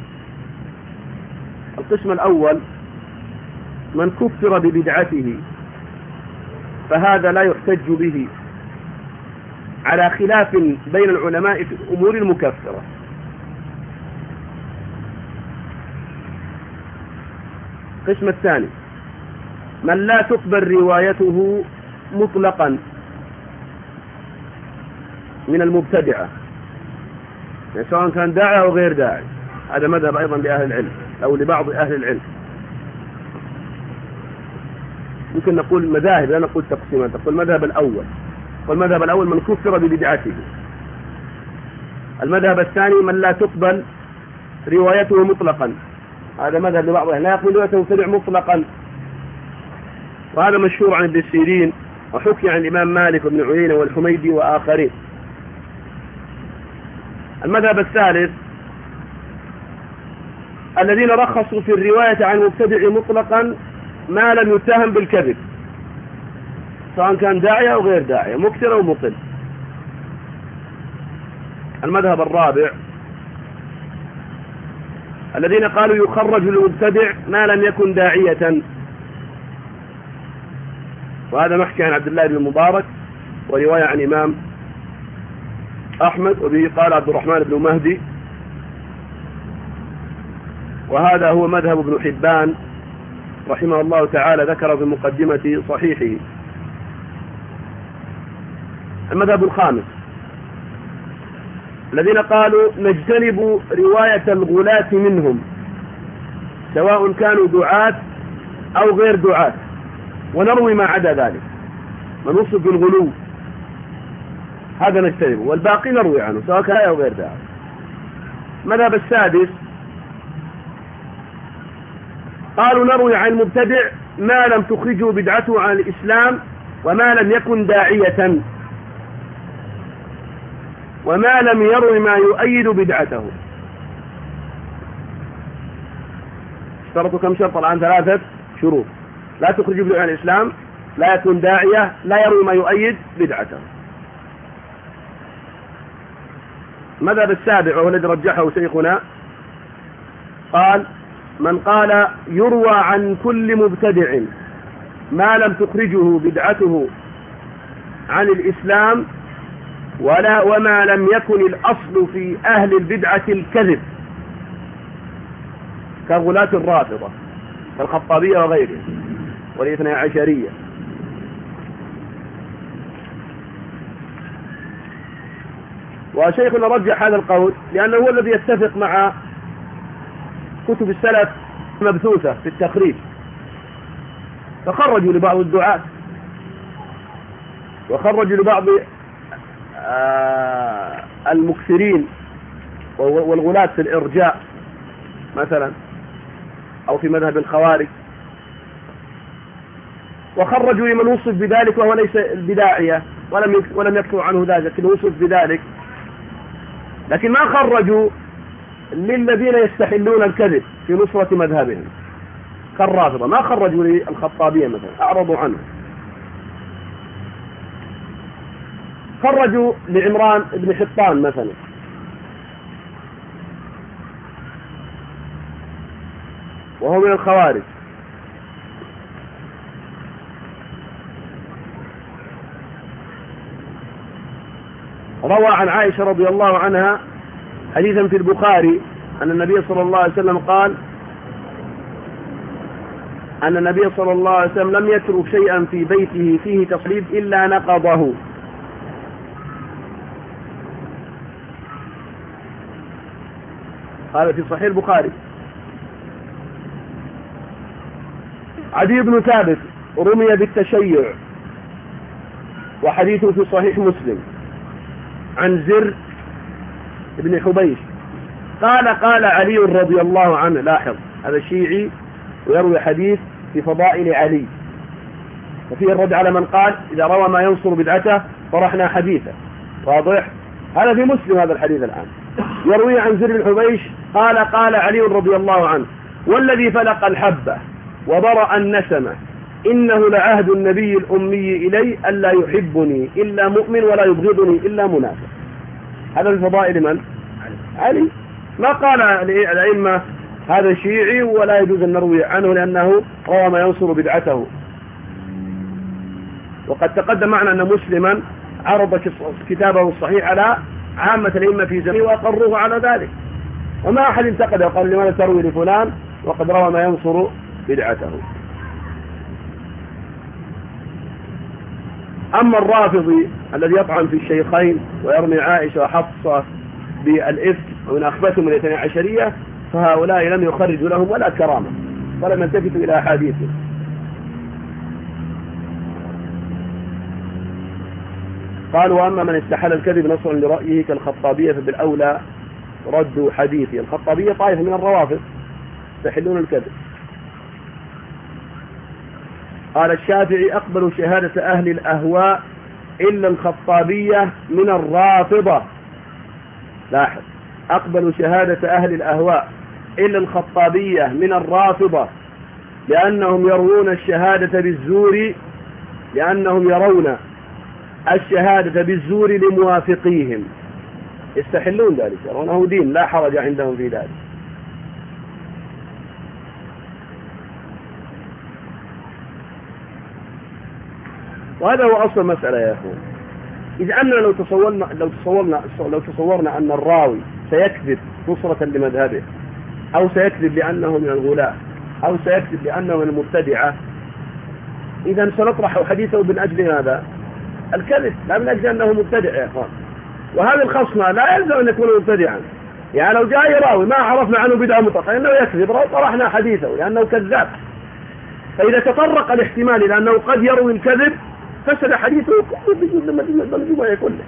القسم الأول من كفر ببدعته فهذا لا يحتج به على خلاف بين العلماء في الأمور المكفرة. القسم الثاني من لا تقبل روايته مطلقا من المبتدعة، يعني سواء كان داعي أو غير داعي. هذا مذهب أيضا لأهل العلم أو لبعض أهل العلم. يمكن نقول مذاهب لا نقول تقسيمات. نقول المذهب الأول والمذهب الأول من كفر ببدعته. المذهب الثاني من لا تقبل روايته مطلقا، هذا مذهب لبعض لا يقبل روايته مبتدع مطلقا، وهذا مشهور عن ابن سيرين وحكي عن الإمام مالك وابن عيينة والحميدي وآخرين. المذهب الثالث الذين رخصوا في الرواية عن المبتدع مطلقا ما لم يتهم بالكذب، سواء كان داعية أو غير داعية، مكثر أو مقل. المذهب الرابع الذين قالوا يخرج للمبتدع ما لم يكن داعية، وهذا محكي عن عبد الله بن المبارك ورواية عن إمام أحمد، وبه قال عبد الرحمن بن مهدي، وهذا هو مذهب ابن حبان رحمه الله تعالى ذكر في مقدمة صحيحه. المذهب الخامس الذين قالوا نجتنب رواية الغلاة منهم سواء كانوا دعاة أو غير دعاة، ونروي ما عدا ذلك، من وصف بالغلو هذا نجتنبه، والباقي نروي عنه سواء كان أو غير داعي. المذهب السادس قالوا نروي عن المبتدع ما لم تخرجه بدعته عن الإسلام وما لم يكن داعية وما لم يروي ما يؤيد بدعته. اشترطوا كم شرط الآن؟ ثلاثة شروط: لا تخرج بدعته عن الإسلام، لا يكون داعية، لا يروي ما يؤيد بدعته. المذهب السابع وهو الذي رجحه شيخنا قال من قال يروى عن كل مبتدع ما لم تخرجه بدعته عن الإسلام ولا وما لم يكن الأصل في أهل البدعة الكذب، كغلاة الرافضة كالخطابية وغيره والاثنى عشرية. وشيخنا رجح هذا القول لأنه هو الذي يتفق مع كتب السلف مبثوثة في التخريج، فخرجوا لبعض الدعاة وخرجوا لبعض المكثرين والغلاة في الإرجاء مثلا أو في مذهب الخوارج، وخرجوا لمن وصف بذلك وهو ليس بداعية ولم ولم يكتب عنه ذلك لكن وصف بذلك، لكن ما خرجوا للذين يستحلون الكذب في نصرة مذهبهم كالرافضة، ما خرجوا للخطابية مثلا أعرضوا عنه. خرجوا لعمران بن حطان مثلا، وهو من الخوارج، روى عن عائشة رضي الله عنها حديثا في البخاري أن النبي صلى الله عليه وسلم قال أن النبي صلى الله عليه وسلم لم يترك شيئا في بيته فيه تصليب إلا نقضه. هذا في صحيح البخاري. عدي بن ثابت رمي بالتشيع وحديثه في صحيح مسلم عن زر بن حبيش قال قال علي رضي الله عنه، لاحظ هذا الشيعي ويروي حديث في فضائل علي، ففيه الرد على من قال إذا روى ما ينصر بدعته طرحنا حديثه. واضح؟ هذا في مسلم هذا الحديث الآن. يروي عن زر بن حبيش قال قال علي رضي الله عنه والذي فلق الحبة وبرأ النسمة إنه لعهد النبي الأمي إلي ألا يحبني إلا مؤمن ولا يبغضني إلا منافق. هذا الفضائل من؟ علي. ما قال الأئمة هذا شيعي ولا يجوز أن نروي عنه لأنه روى ما ينصر بدعته. وقد تقدم معنا أن مسلما عرض كتابه الصحيح على عامة الأئمة في زمانه وأقروه على ذلك، وما أحد انتقد وقال لماذا تروي لفلان وقد روى ما ينصر بدعته. أما الرافضي الذي يطعن في الشيخين ويرمي عائشة وحفصة بالإفك ومن أخبثهم الاثني عشرية فهؤلاء لم يخرجوا لهم ولا كرامة ولم يلتفتوا إلى أحاديثهم. قالوا وأما من استحل الكذب نصرا لرأيه كالخطابية فبالأولى ردوا حديثه. الخطابية طائفة من الروافض يستحلون الكذب. قال الشافعي أقبلوا شهادة أهل الأهواء إلا الخطابية من الرافضة. لاحظ، أقبلوا شهادة أهل الأهواء إلا الخطابية من الرافضة لأنهم يرون الشهادة بالزور لأنهم يرون الشهادة بالزور لموافقيهم. يستحلون ذلك، يرونه دين لا حرج عندهم في ذلك. وهذا هو أصل المسألة يا أخوان. إذا أننا لو تصورنا لو تصورنا لو تصورنا أن الراوي سيكذب نصرة لمذهبه أو سيكذب لأنه من الغلاة أو سيكذب لأنه من المبتدعة، إذا سنطرح حديثه من أجل هذا الكذب لا من أجل أنه مبتدع يا أخوان. وهذه الخصمة لا يلزم أن يكون مبتدعا. يعني لو جاء راوي ما عرفنا عنه بدعة مطلقة إنه يكذب طرحنا حديثه لأنه كذاب. فإذا تطرق الاحتمال لأنه قد يروي الكذب فسد حديثه كله بجزء من كله.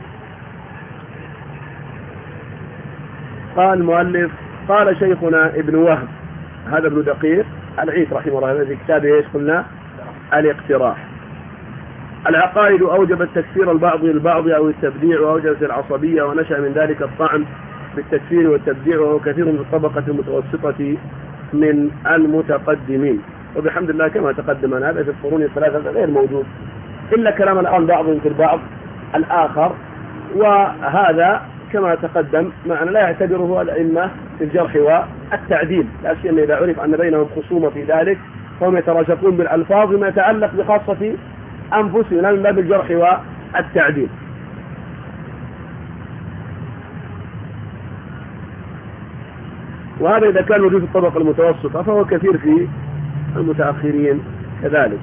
قال المؤلف قال شيخنا ابن وهب هذا ابن دقيق العيد رحمه الله في كتابه ايش قلنا الاقتراح. العقائد أوجبت تكفير البعض للبعض أو التبديع وأوجبت العصبية ونشأ من ذلك الطعن بالتكفير والتبديع وهو كثير من الطبقة المتوسطة من المتقدمين. وبحمد الله كما تقدم هذا في القرون الثلاثة غير موجود إلا كلام الآن بعض ينكر بعض الآخر، وهذا كما تقدم معنا لا يعتبره الأئمة في الجرح والتعديل، لا سيما إذا عرف أن بينهم خصومة في ذلك فهم يتراشقون بالألفاظ ما يتعلق بخاصة أنفسهم لا من باب الجرح والتعديل. وهذا إذا كان موجود في الطبقة المتوسطة فهو كثير في المتأخرين كذلك.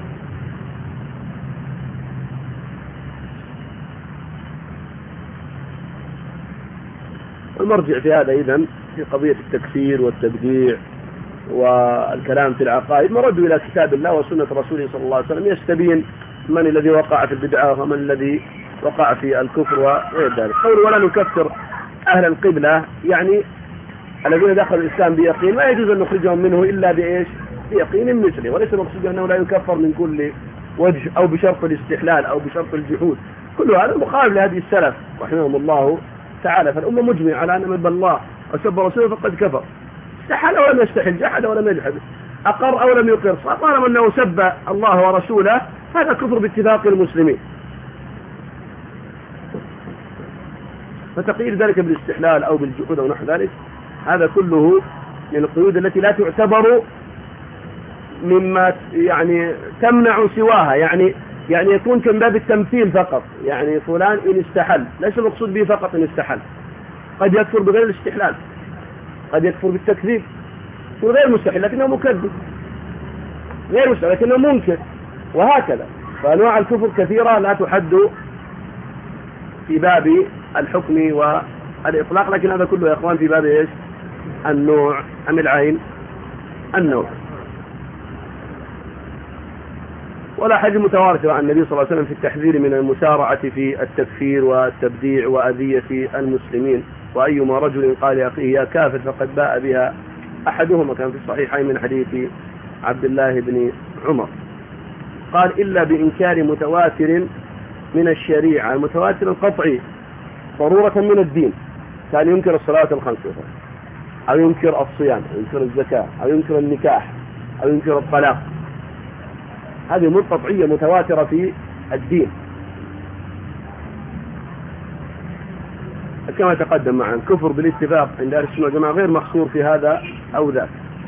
المرجع في هذا إذن في قضية التكفير والتبديع والكلام في العقائد مرجع إلى كتاب الله وسنة رسوله صلى الله عليه وسلم يستبين من الذي وقع في البدعة ومن الذي وقع في الكفر وغير ذلك. قول ولا نكفر أهل القبلة يعني الذين دخلوا الإسلام بيقين ما يجوز أن نخرجهم منه إلا بإيش؟ بيقين مثله، وليس المقصود أنه لا يكفر من كل وجه أو بشرط الاستحلال أو بشرط الجحود. كل هذا مخالف لهذه السلف رحمهم الله تعالى. فالأمة مجمع على أن من الله وسب رسوله فقد كفر، استحل ولم يستحل، جحد ولم يجحد، أقر أو لم يقر، طالما أنه سب الله ورسوله هذا كفر باتفاق المسلمين. فتقييد ذلك بالاستحلال أو بالجحود أو نحو ذلك هذا كله من القيود التي لا تعتبر مما يعني تمنع سواها، يعني يعني يكون كم باب التمثيل فقط، يعني فلان إن استحل ليس المقصود به فقط إن استحل، قد يكفر بغير الاستحلال، قد يكفر بالتكذيب غير مستحيل لكنه مكذب، غير مستحيل لكنه منكر، وهكذا. فأنواع الكفر كثيرة لا تحد في باب الحكم والإطلاق، لكن هذا كله يا إخوان في باب إيش؟ النوع أم العين؟ النوع. ولا حديث متوارث عن النبي صلى الله عليه وسلم في التحذير من المسارعة في التكفير والتبديع وأذية المسلمين. وأيما رجل قال يا أخي يا كافر فقد باء بها أحدهما، كان في الصحيحين من حديث عبد الله بن عمر. قال إلا بإنكار متواتر من الشريعة، المتواتر القطعي ضرورة من الدين، كان ينكر الصلاة الخمس أو ينكر الصيام أو ينكر الزكاة أو ينكر النكاح أو ينكر الطلاق، هذه أمور قطعية متواترة في الدين كما تقدم معنا. الكفر بالاتفاق عند أهل السنة والجماعة غير محصور في هذا أو ذاك.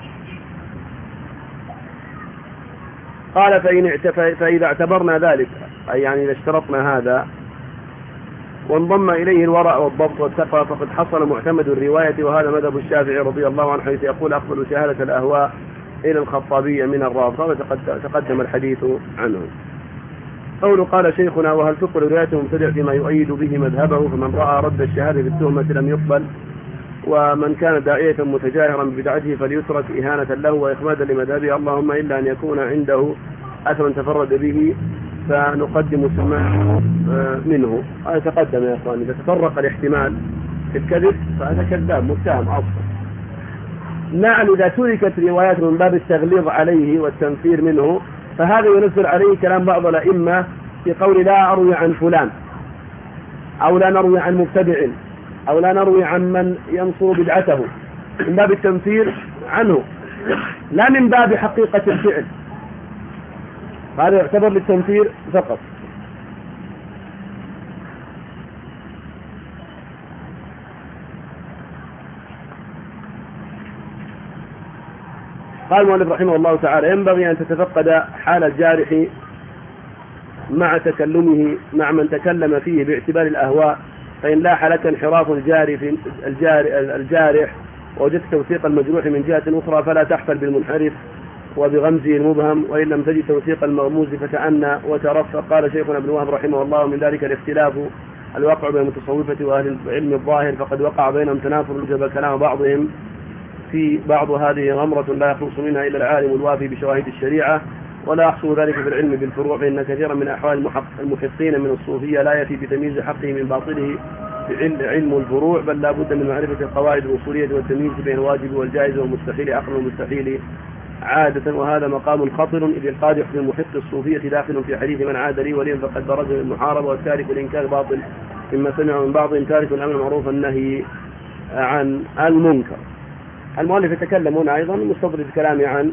قال فإن فإذا اعتبرنا ذلك، أي يعني إذا اشترطنا هذا وانضم إليه الورع والضبط والتقوى فقد حصل معتمد الرواية، وهذا مذهب الشافعي رضي الله عنه حيث يقول أقبل شهادة الأهواء إلى الخطابية من الرافضة، وتقدم الحديث عنه. قول قال شيخنا وهل تقبل رواية مبتدع فيما يؤيد به مذهبه، فمن رأى رد الشهادة في التهمة لم يقبل، ومن كان داعية متجاهرا ببدعته فليترك إهانة له وإخمادا لمذهبه، اللهم إلا أن يكون عنده أثر تفرد به فنقدم سماع منه. هذا تقدم يا أخواني، إذا تفرق الاحتمال في الكذب فهذا كذاب متهم أصلا. نعم إذا تركت روايات من باب التغليظ عليه والتنفير منه فهذا ينزل عليه كلام بعض الأئمة في قول لا أروي عن فلان، أو لا نروي عن مبتدع، أو لا نروي عن من ينصر بدعته، من باب التنفير عنه لا من باب حقيقة الفعل، هذا يعتبر للتنفير فقط. قال المؤلف رحمه الله تعالى ينبغي أن تتفقد حال الجارح مع تكلمه مع من تكلم فيه باعتبار الأهواء، فإن لاح لك انحراف الجارح, الجارح ووجدت توثيق المجروح من جهة أخرى فلا تحفل بالمنحرف وبغمزه المبهم، وإن لم تجد توثيق المغموز فتأنى وترفق. قال شيخنا ابن وهب رحمه الله من ذلك الاختلاف الواقع بين المتصوفة وأهل العلم الظاهر، فقد وقع بينهم تنافر وجب كلام بعضهم في بعض، هذه غمرة لا يخلص منها إلا العالم الوافي بشواهد الشريعة، ولا يحصل ذلك في العلم بالفروع، فإن كثيرا من أحوال المحقين من الصوفية لا يأتي بتمييز حقه من باطله في علم الفروع، بل لا بد من معرفة القواعد الأصولية والتمييز بين الواجب والجائز والمستحيل عقلا والمستحيل عادة، وهذا مقام خطر إذ القادح في المحق الصوفية داخل في حديث من عاد لي وليا فقد برز المحاربة، والتارك الإنكار باطل مما سمع من بعضهم تارك الأمر معروف النهي عن المنكر. المؤلف يتكلم هنا أيضا مستطرد الكلام عن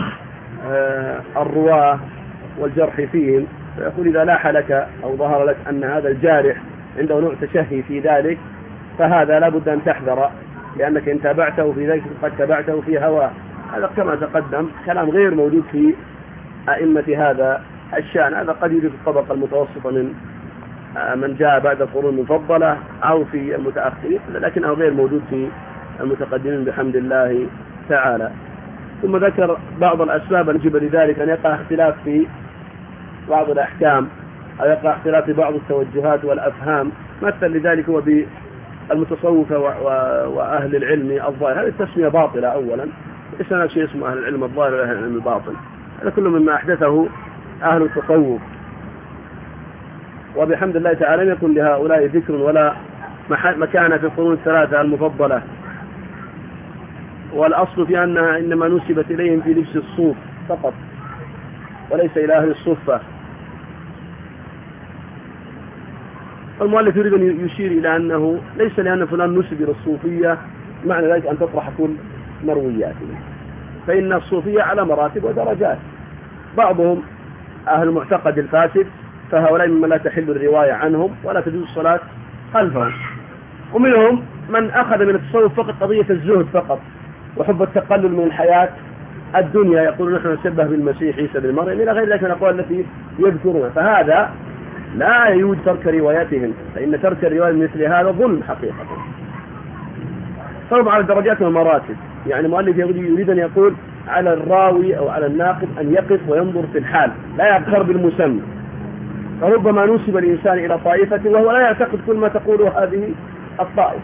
الرواة والجرح فيهم، فيقول إذا لاح لك أو ظهر لك أن هذا الجارح عنده نوع تشهي في ذلك فهذا لا بد أن تحذر، لأنك إن تابعته في ذلك قد تابعته في هواه. هذا كما تقدم كلام غير موجود في أئمة هذا الشأن، هذا قد يوجد في الطبقة المتوسطة من من جاء بعد القرون المفضلة أو في المتأخرين، لكنه غير موجود في المتقدمين بحمد الله تعالى. ثم ذكر بعض الأسباب الجبة لذلك، أن يقع اختلاف في بعض الأحكام أو يقع اختلاف في بعض التوجهات والأفهام، مثل لذلك هو بالمتصوفة وأهل العلم الظاهر. هذه التسمية باطلة أولا، ليس هناك شيء اسمه أهل العلم الظاهر وأهل العلم الباطن، هذا كله مما أحدثه أهل التصوف، وبحمد الله تعالى لم يكن لهؤلاء ذكر ولا مكانة في القرون الثلاثة المفضلة، والأصل في أنها إنما نسبت إليهم في لبس الصوف فقط وليس إلى أهل الصفة. المؤلف يريد أن يشير إلى أنه ليس لأن فلان نسب إلى الصوفية معنى ذلك أن تطرح كل مروياته، فإن الصوفية على مراتب ودرجات، بعضهم أهل المعتقد الفاسد فهؤلاء مما لا تحل الرواية عنهم ولا تجوز الصلاة خلفهم، ومنهم من أخذ من التصوف فقط قضية الزهد فقط وحب التقلل من الحياة الدنيا، يقول نحن نشبه بالمسيح عيسى بن مريم إلى غير ذلك من الأقوال التي يذكرونها، فهذا لا يوجد ترك رواياتهم، فإن ترك الرواية مثل هذا ظلم حقيقة. فرض على الدرجات والمراتب، يعني مؤلف يريد أن يقول على الراوي أو على الناقد أن يقف وينظر في الحال، لا يغتر بالمسمى، فربما نسب الإنسان إلى طائفة وهو لا يعتقد كل ما تقوله هذه الطائفة.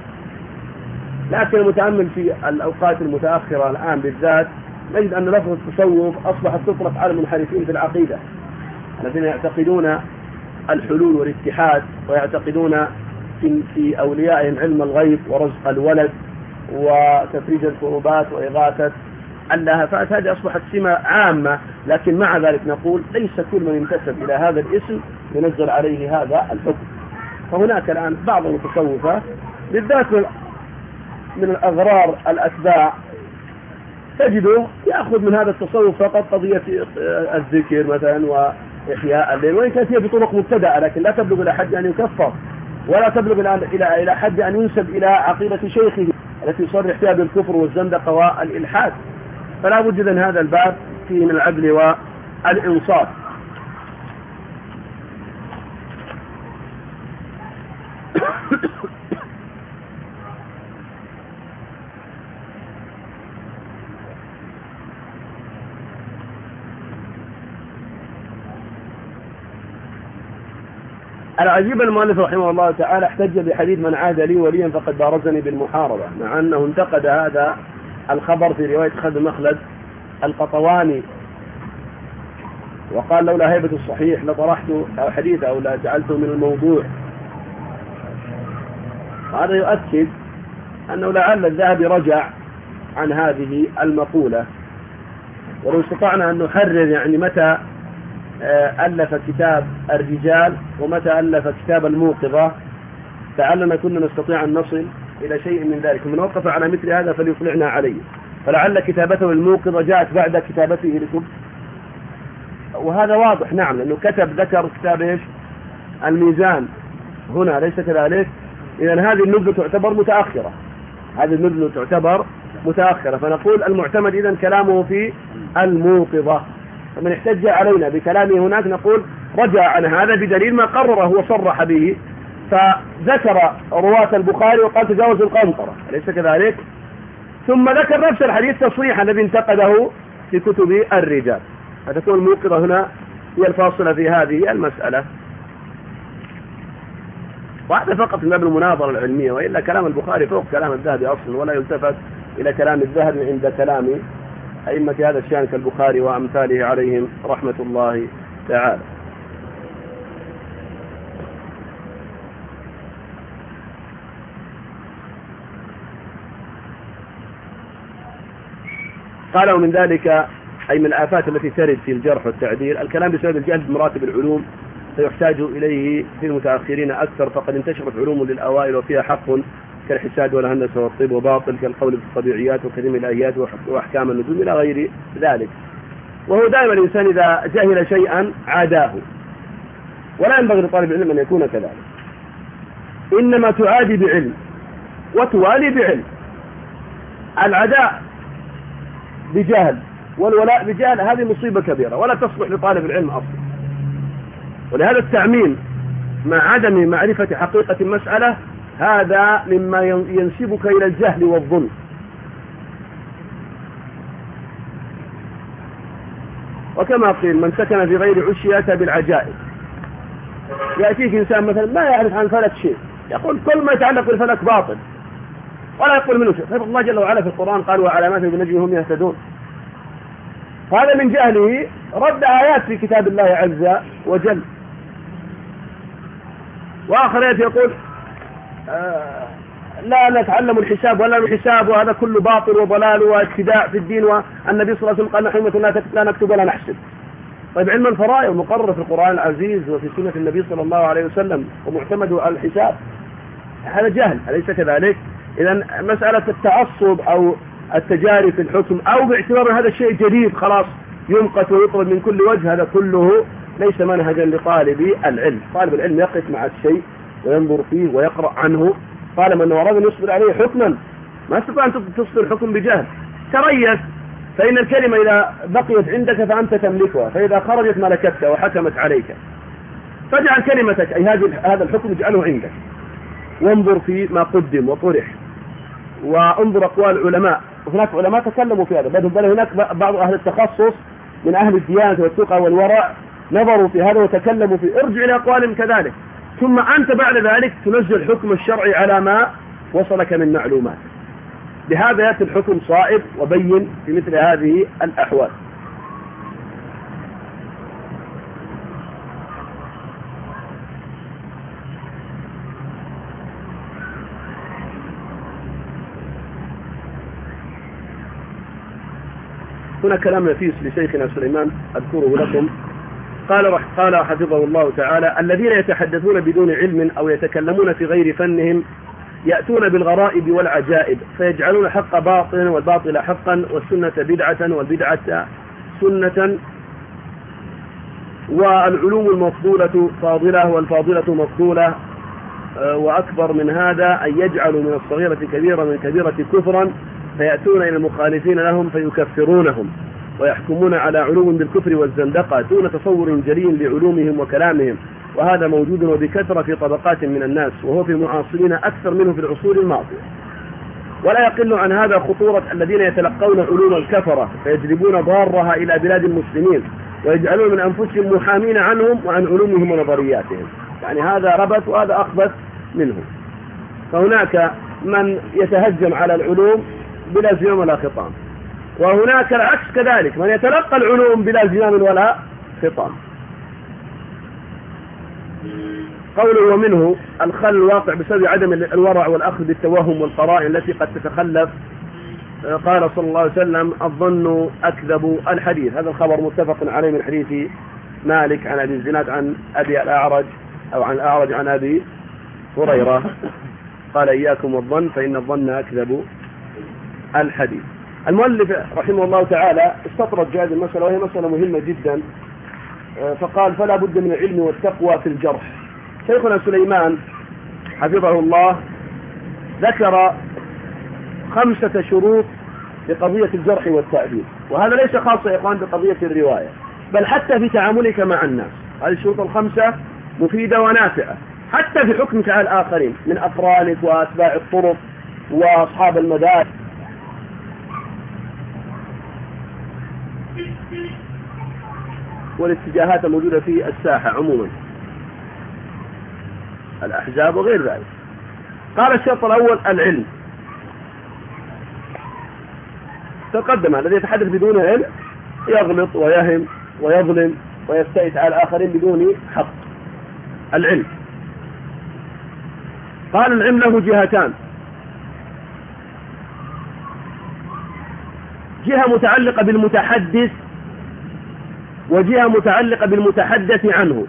لكن المتأمل في الأوقات المتأخرة الآن بالذات نجد أن لفظ التصوف أصبحت تطلق على المنحرفين في العقيدة الذين يعتقدون الحلول والاتحاد، ويعتقدون في, في أوليائهم علم الغيب ورزق الولد وتفريج الكروبات وإغاثة اللهفات هذه أصبحت سمة عامة، لكن مع ذلك نقول ليس كل من ينتسب إلى هذا الاسم ينزل عليه هذا الحكم. فهناك الآن بعض المتصوفة بالذات من الأغرار الأتباع تجده يأخذ من هذا التصوف فقط قضية الذكر مثلا وإحياء الليل، وإن كانت هي بطرق مبتدأة لكن لا تبلغ إلى حد أن يكفر، ولا تبلغ إلى إلى حد أن ينسب إلى عقيدة شيخه التي يصرح فيها بالكفر والزندقة والإلحاد. فلا بد من هذا الباب فيه من العدل والإنصاف. العجيب المؤلف رحمه الله تعالى احتج بحديث من عاد لي وليا فقد بارزني بالمحاربة، مع أنه انتقد هذا الخبر في رواية خالد مخلد القطواني وقال لولا هيبة الصحيح لطرحت حديثه أو لا جعلته من الموضوع. هذا يؤكد أنه لعل الذهبي رجع عن هذه المقولة. ولو استطعنا أن نحرر يعني متى ألف كتاب الرجال ومتى ألف كتاب الموقظة فعلنا كنا نستطيع أن نصل إلى شيء من ذلك. من وقف على مثل هذا فليطلعنا عليه. فلعل كتابته الموقظة جاءت بعد كتابته لكم، وهذا واضح. نعم، لأنه كتب ذكر كتاب إيش الميزان هنا، ليس كذلك؟ إذن هذه النبذة تعتبر متأخرة، هذه النبذة تعتبر متأخرة. فنقول المعتمد إذن كلامه في الموقظة. فمن احتج علينا بكلامه هناك نقول رجع عن هذا بدليل ما قرره وصرح به، فذكر رواة البخاري وقال تجاوز القنطرة، أليس كذلك؟ ثم ذكر نفس الحديث تصريحا الذي انتقده في كتب الرجال. فتكون الموقظة هنا هي الفاصلة في هذه المسألة. وهذا فقط من باب المناظرة العلمية، وإلا كلام البخاري فوق كلام الذهبي أصلا، ولا يلتفت إلى كلام الذهبي عند كلام أئمة هذا الشأن كالبخاري وأمثاله عليهم رحمة الله تعالى. قالوا من ذلك أي من الآفات التي ترد في الجرح والتعديل الكلام بسبب الجهل بمراتب العلوم، فيحتاج إليه في المتأخرين أكثر، فقد انتشرت علوم للأوائل وفيها حق كالحساد والهندسة والطب، وباطل كالقول بالطبيعيات وكلم الآيات وأحكام النجوم إلى غير ذلك. وهو دائما الإنسان إذا جهل شيئا عاداه، ولا ينبغي لطالب العلم أن يكون كذلك، إنما تعادي بعلم وتوالي بعلم. العداء بجهل والولاء بجهل هذه مصيبة كبيرة ولا تصلح لطالب العلم أصلا. ولهذا التعميم مع عدم معرفة حقيقة المسألة هذا مما ينسبك إلى الجهل والظلم. وكما قيل من سكن في غير عشي أتى بالعجائب. يأتيك إنسان مثلا ما يعرف عن فلك شيء، يقول كل ما يتعلق بالفلك باطل ولا يقول منه شيء. طيب الله جل وعلا في القرآن قال وعلامات بالنجم هم يهتدون. هذا من جهله رد آيات في كتاب الله عز وجل. وآخر آيات يقول آه لا نتعلم الحساب ولا الحساب، وهذا كله باطل وضلال وابتداع في الدين، والنبي صلى الله عليه وسلم قال نحن لا نكتب ولا نحسب. طيب علم الفرائض مقرر في القرآن العزيز وفي سنة النبي صلى الله عليه وسلم ومعتمد الحساب، هذا جهل أليس كذلك؟ إذن مسألة التعصب أو التجاري في الحكم أو باعتبار هذا الشيء جديد خلاص ينقت ويطرد من كل وجه، هذا كله ليس منهجا لطالب العلم. طالب العلم يقف مع الشيء وينظر فيه ويقرأ عنه. طالما أنه أراد أن يصبر عليه حكما ما استطاع أن تصبر الحكم بجهل. تريث، فإن الكلمة إذا بقيت عندك فأنت تملكها، فإذا خرجت ملكتك وحكمت عليك. فاجعل كلمتك أي هذا الحكم اجعله عندك، وانظر في ما قدم وطرح، وانظر أقوال العلماء. وهناك علماء تكلموا في هذا، بل هناك بعض أهل التخصص من أهل الديانة والتقى والورع نظروا في هذا وتكلموا فيه. ارجع إلى أقوالهم كذلك، ثم أنت بعد ذلك تنزل الحكم الشرعي على ما وصلك من معلومات. بهذا يأتي الحكم صائب وبين في مثل هذه الأحوال. هنا كلام نفيس لشيخنا سليمان أذكره لكم. قال رح قال حفظه الله تعالى: الذين يتحدثون بدون علم أو يتكلمون في غير فنهم يأتون بالغرائب والعجائب فيجعلون الحق باطلا والباطل حقا والسنة بدعة والبدعة سنة، والعلوم المفضولة فاضلة والفاضلة مفضولة، وأكبر من هذا أن يجعلوا من الصغيرة كبيرة من كبيرة كفرا فيأتون إلى المخالفين لهم فيكفرونهم ويحكمون على علوم بالكفر والزندقة دون تصور جلي لعلومهم وكلامهم، وهذا موجود وبكثرة في طبقات من الناس، وهو في معاصرين أكثر منه في العصور الماضية. ولا يقل عن هذا خطورة الذين يتلقون علوم الكفرة فيجلبون ضارها إلى بلاد المسلمين ويجعلون من أنفسهم محامين عنهم وعن علومهم ونظرياتهم. يعني هذا ربط وهذا أخبث منه. فهناك من يتهجم على العلوم بلا زمام ولا خطام، وهناك العكس كذلك، من يتلقى العلوم بلا زمام ولا خطام. قوله ومنه الخل الواقع بسبب عدم الورع والأخذ بالتوهم والقرائن التي قد تتخلف. قال صلى الله عليه وسلم: الظن أكذب الحديث. هذا الخبر متفق عليه من حديث مالك عن أبي الزناد عن أبي الأعرج أو عن الأعرج عن أبي هريرة قال: إياكم والظن فإن الظن أكذب الحديث. المؤلف رحمه الله تعالى استطرد في هذه المسألة، وهي مسألة مهمة جدا، فقال: فلا بد من العلم والتقوى في الجرح. شيخنا سليمان حفظه الله ذكر خمسة شروط لقضية الجرح والتعديل، وهذا ليس خاصة يا إخوان بقضية الرواية، بل حتى في تعاملك مع الناس. هذه الشروط الخمسة مفيدة ونافعة حتى في حكمك على الآخرين من أقرانك وأتباع الطرق وأصحاب المذاهب. والاتجاهات الموجودة في الساحة عموما، الأحزاب وغير ذلك. قال: الشرط الأول العلم. تقدم الذي يتحدث بدون علم يغلط ويهم ويظلم ويستئت على الآخرين بدون حق. العلم. قال: العلم له جهتان: جهة متعلقة بالمتحدث وجهة متعلقة بالمتحدث عنه.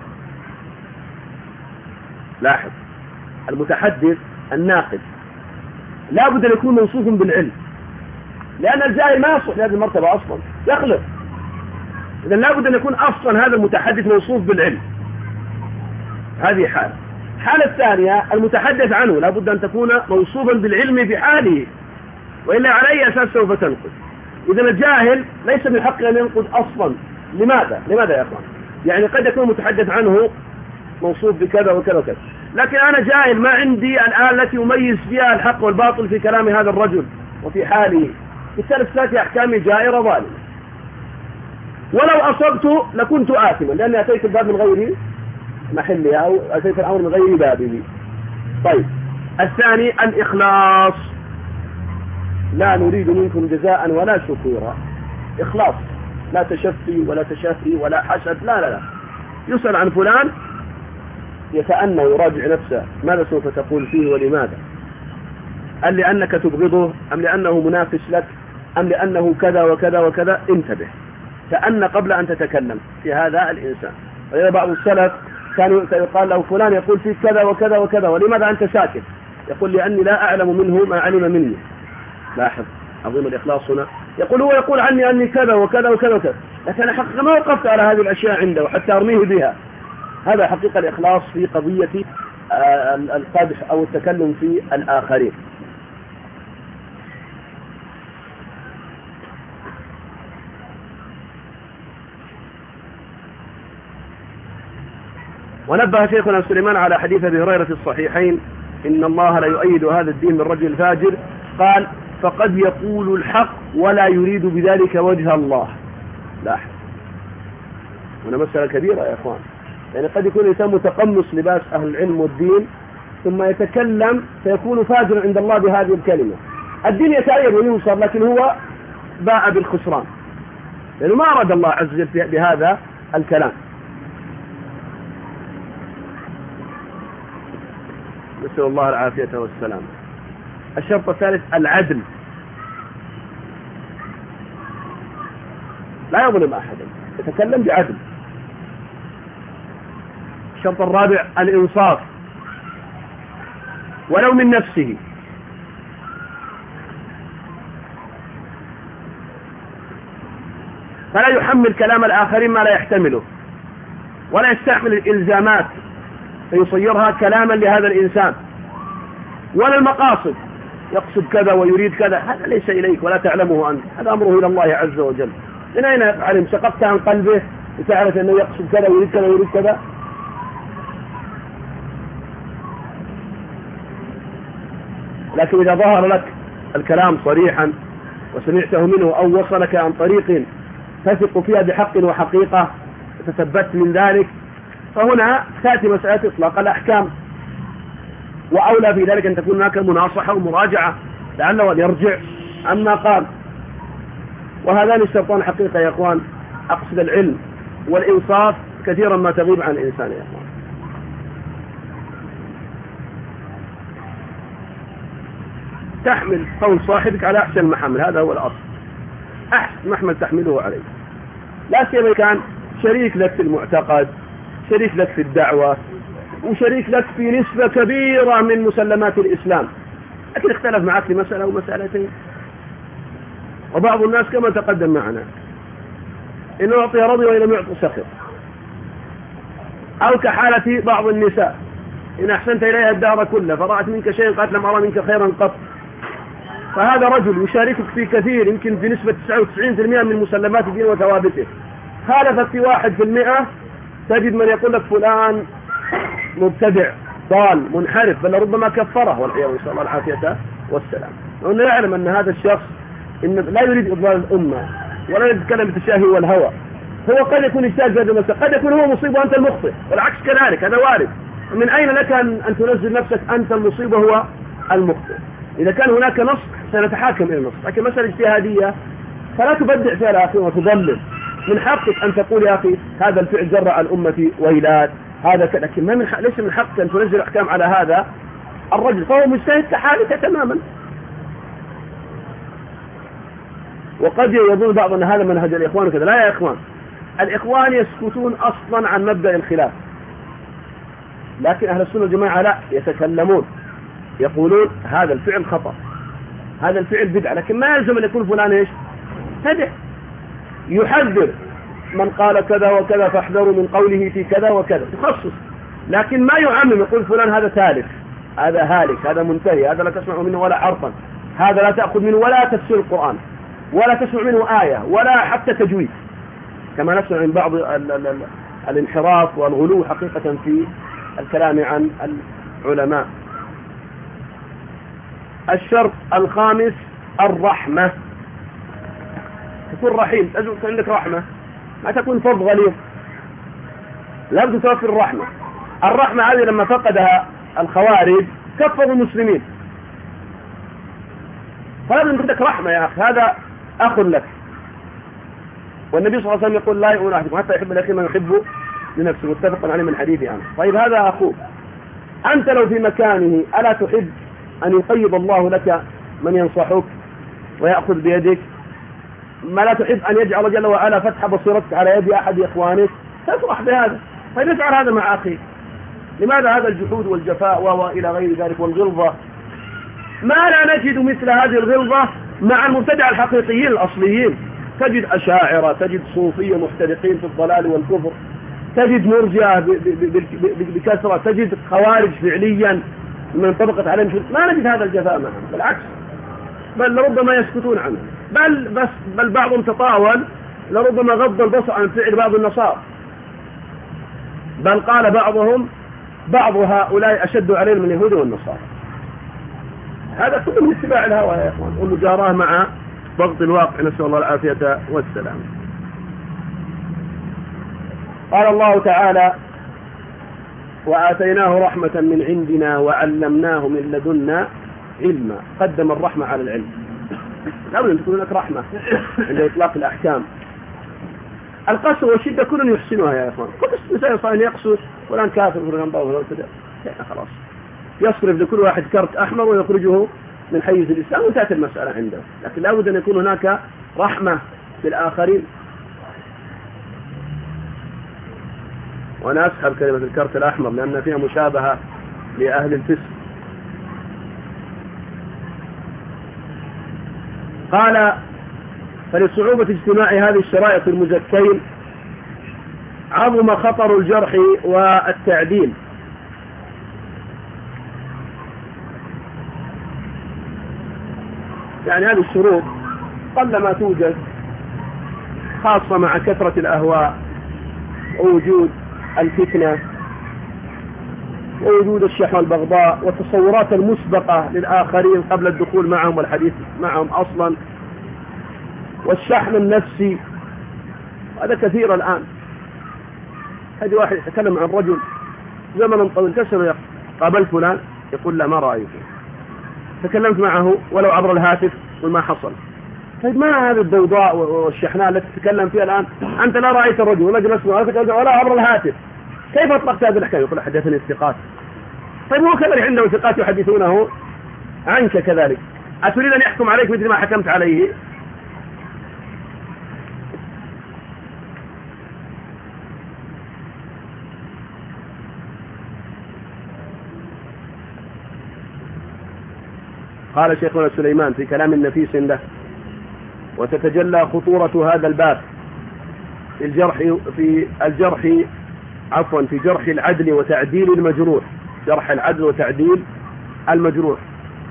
لاحظ، المتحدث الناقد لا بد أن يكون موصوف بالعلم، لأن الجاهل ما يصلح لهذه المرتبة أصلا، يخلط. إذا لا بد أن يكون أصلا هذا المتحدث موصوف بالعلم. هذه حالة. الحالة الثانية المتحدث عنه لا بد أن تكون موصوفا بالعلم بحاله، وإلا على أي أساس سوف تنقد؟ إذا الجاهل ليس من حقه أن ينقد أصلا. لماذا؟ لماذا يا أخوان؟ يعني قد يكون متحدث عنه موصوف بكذا وكذا وكذا، لكن أنا جاهل ما عندي الآن التي أميز فيها الحق والباطل في كلام هذا الرجل وفي حاله، بالتالي تأتي أحكامي جائرة ظالمة. ولو أصبت لكنت آثما لأني أتيت الباب من غير محله أو أتيت الأمر من غير بابه. طيب، الثاني الإخلاص. لا نريد منكم جزاء ولا شكورا. إخلاص، لا تشفي ولا تشافي ولا حسد، لا لا لا. يسأل عن فلان يتأنى ويراجع نفسه، ماذا سوف تقول فيه ولماذا؟ أم لأنك تبغضه أم لأنه منافس لك أم لأنه كذا وكذا وكذا؟ انتبه، تأنى قبل أن تتكلم في هذا الإنسان. ولذا بعض السلف كانوا يقال له فلان يقول فيك كذا وكذا وكذا، ولماذا أنت ساكت؟ يقول: لأني لا أعلم منه ما علم مني. لاحظ عظيم الإخلاص هنا. يقول هو يقول عني أني كذا وكذا وكذا وكذا، لكن أنا حقيقة ما وقفت على هذه الأشياء عنده حتى أرميه بها. هذا حقيقة الإخلاص في قضية القدح أو التكلم في الآخرين. ونبه شيخنا سليمان على حديث أبي هريرة في الصحيحين: إن الله لا يؤيد هذا الدين من رجل فاجر. قال: فقد يقول الحق ولا يريد بذلك وجه الله. لاحظ، هنا مسألة كبيرة يا أخوان. يعني قد يكون الإنسان متقمص لباس أهل العلم والدين ثم يتكلم فيكون فاجر عند الله بهذه الكلمة. الدين يتأيد وينصر، لكن هو باء بالخسران لأنه ما أراد الله عز وجل بهذا الكلام. نسأل الله العافية والسلام. الشرط الثالث العدل. لا يظلم أحدا، يتكلم بعدل. الشرط الرابع الإنصاف ولو من نفسه، فلا يحمل كلام الآخرين ما لا يحتمله، ولا يستحمل الإلزامات فيصيرها كلاما لهذا الإنسان، ولا المقاصد يقصد كذا ويريد كذا، هذا ليس إليك ولا تعلمه أنت، هذا أمره إلى الله عز وجل. من أين علم؟ شققت عن قلبه وتعرف أنه يقصد كذا ويريد كذا ويريد كذا. لكن إذا ظهر لك الكلام صريحا وسمعته منه أو وصلك عن طريق تثق فيها بحق وحقيقة وتثبت من ذلك، فهنا تأتي مسألة إطلاق الأحكام، وأولى في ذلك أن تكون هناك مناصحة ومراجعة لعله أن يرجع عما قال. وهذان الشرطان حقيقة يا أخوان، أقصد العلم والإنصاف كثيرا ما تغيب عن الإنسان يا أخوان. تحمل قول صاحبك على أحسن المحمل، هذا هو الأصل، أحسن محمل تحمله عليه، لا سيما كان شريك لك في المعتقد، شريك لك في الدعوة، وشريك لك في نسبة كبيرة من مسلمات الإسلام، لكن اختلف معك في مسألة أو مسألتين. وبعض الناس كما تقدم معنا إنه أعطي رضي وإن لم يعطي سخط، أو كحالة بعض النساء إن أحسنت إليها الدهر كله فرأت منك شيئا قالت لم أرى منك خيرا قط، فهذا رجل يشاركك في كثير يمكن في نسبة تسعة وتسعين بالمئة من مسلمات الدين وثوابته، خالفت في واحد في المئة تجد من يقول لك فلان مبتدع ضال منحرف، بل ربما كفره والعياذ بالله، الله العافية والسلام. وأنه يعلم أن هذا الشخص إن لا يريد إضلال الأمة ولا يتكلم بالتشاهي والهوى، هو قد يكون يجتهد في هذا المسألة، قد يكون هو مصيب وأنت المخطئ، والعكس كذلك، هذا وارد. من أين لك أن تنزل نفسك أنت المصيب وهو المخطئ؟ إذا كان هناك نص سنتحاكم إلى النص، لكن مسألة اجتهادية فلا تبدع فيها الآخرين وتضلل. من حقك أن تقول يا أخي هذا الفعل جرى على الأمة ويلات هذا كذا، لكن ما من حق، ليس من حقك أن تنزل أحكام على هذا الرجل، فهو مجتهد كحالك تماما. وقد يظن بعض أن هذا منهج الإخوان وكذا، لا يا إخوان، الإخوان يسكتون أصلا عن مبدأ الخلاف، لكن أهل السنة والجماعة لا، يتكلمون يقولون هذا الفعل خطأ، هذا الفعل بدعة، لكن ما يلزم أن يكون فلان إيش تدع، يحذر من قال كذا وكذا فاحذروا من قوله في كذا وكذا، تخصص، لكن ما يعمم يقول فلان هذا تالف، هذا هالك، هذا منتهي، هذا لا تسمع منه ولا حرفا، هذا لا تأخذ منه ولا تفسير القرآن، ولا تسمع منه آية ولا حتى تجويد، كما نسمع من بعض ال ال ال الانحراف والغلو حقيقة في الكلام عن العلماء. الشرط الخامس الرحمة، تكون رحيم، لازم تكون عندك رحمة، ما تكون فظ غليظ، لابد توفر الرحمة. الرحمة هذه لما فقدها الخوارج كفروا المسلمين، فلازم عندك رحمة يا أخي، هذا أخ لك، والنبي صلى الله عليه وسلم يقول لا يؤمن أحدكم حتى يحب الأخي ما يحبه لنفسه، متفق عليه من حديث عنه. طيب هذا أخوك، أنت لو في مكانه ألا تحب أن يقيض الله لك من ينصحك ويأخذ بيدك؟ ما لا تحب أن يجعل جل وعلا فتح بصيرتك على يد أحد إخوانك؟ تفرح بهذا. طيب افعل هذا مع أخيك، لماذا هذا الجحود والجفاء وإلى غير ذلك والغلظة؟ ما لا نجد مثل هذه الغلظة مع المبتدع الحقيقيين الأصليين، تجد أشاعرة، تجد صوفية محترقين في الضلال والكفر، تجد مرجئة بكثرة، تجد خوارج فعليا من طبقت عليهم، ما نجد هذا الجفاء معهم، بالعكس، بل لربما يسكتون عنه، بل بس بل بعضهم تطاول لربما غض البصر عن فعل بعض النصارى، بل قال بعضهم بعض هؤلاء أشد عليهم من اليهود والنصارى. هذا كله من اتباع الهوى يا إخوان، والمجاراة مع ضغط الواقع، نسأل الله العافية والسلام. قال الله تعالى وآتيناه رحمة من عندنا وعلمناه من لدنا علما، قدم الرحمة على العلم، لابد أن تكون لك رحمة عند إطلاق الأحكام. القسوة والشدة كل يحسنها يا إخوان، كل إنسان صار يقسو فلان كافر فلان ضوء ولا كذا، خلاص يصرف لكل واحد كرت أحمر ويخرجه من حيز الإسلام وتأتي المسألة عنده، لكن لابد أن يكون هناك رحمة بالآخرين. وأنا أسحب كلمة الكرت الأحمر لأن فيها مشابهة لأهل الفسق. قال فلصعوبة اجتماع هذه الشرائط المزكين عظم خطر الجرح والتعديل، يعني هذه الشروط قلما توجد، خاصة مع كثرة الأهواء ووجود الفتنة ووجود الشحن والبغضاء والتصورات المسبقة للآخرين قبل الدخول معهم والحديث معهم أصلا، والشحن النفسي. هذا كثير الآن. هذه واحد يتكلم عن رجل زمن طويل، كسر قابل فلان يقول لا ما رأيته، تكلمت معه ولو عبر الهاتف وما حصل. طيب ما هذه الضوضاء والشحناء التي تتكلم فيها الآن؟ أنت لا رأيت الرجل ولا جلست ولا عبر الهاتف، كيف أطلقت هذه الحكاية؟ يقول حدثني الثقات. طيب هو كذلك عنده ثقات يحدثونه عنك كذلك، أتريد أن يحكم عليك مثل ما حكمت عليه؟ قال شيخنا سليمان في كلام نفيس له: وتتجلى خطورة هذا الباب في الجرح في الجرح عفوا في جرح العدل وتعديل المجروح، جرح العدل وتعديل المجروح،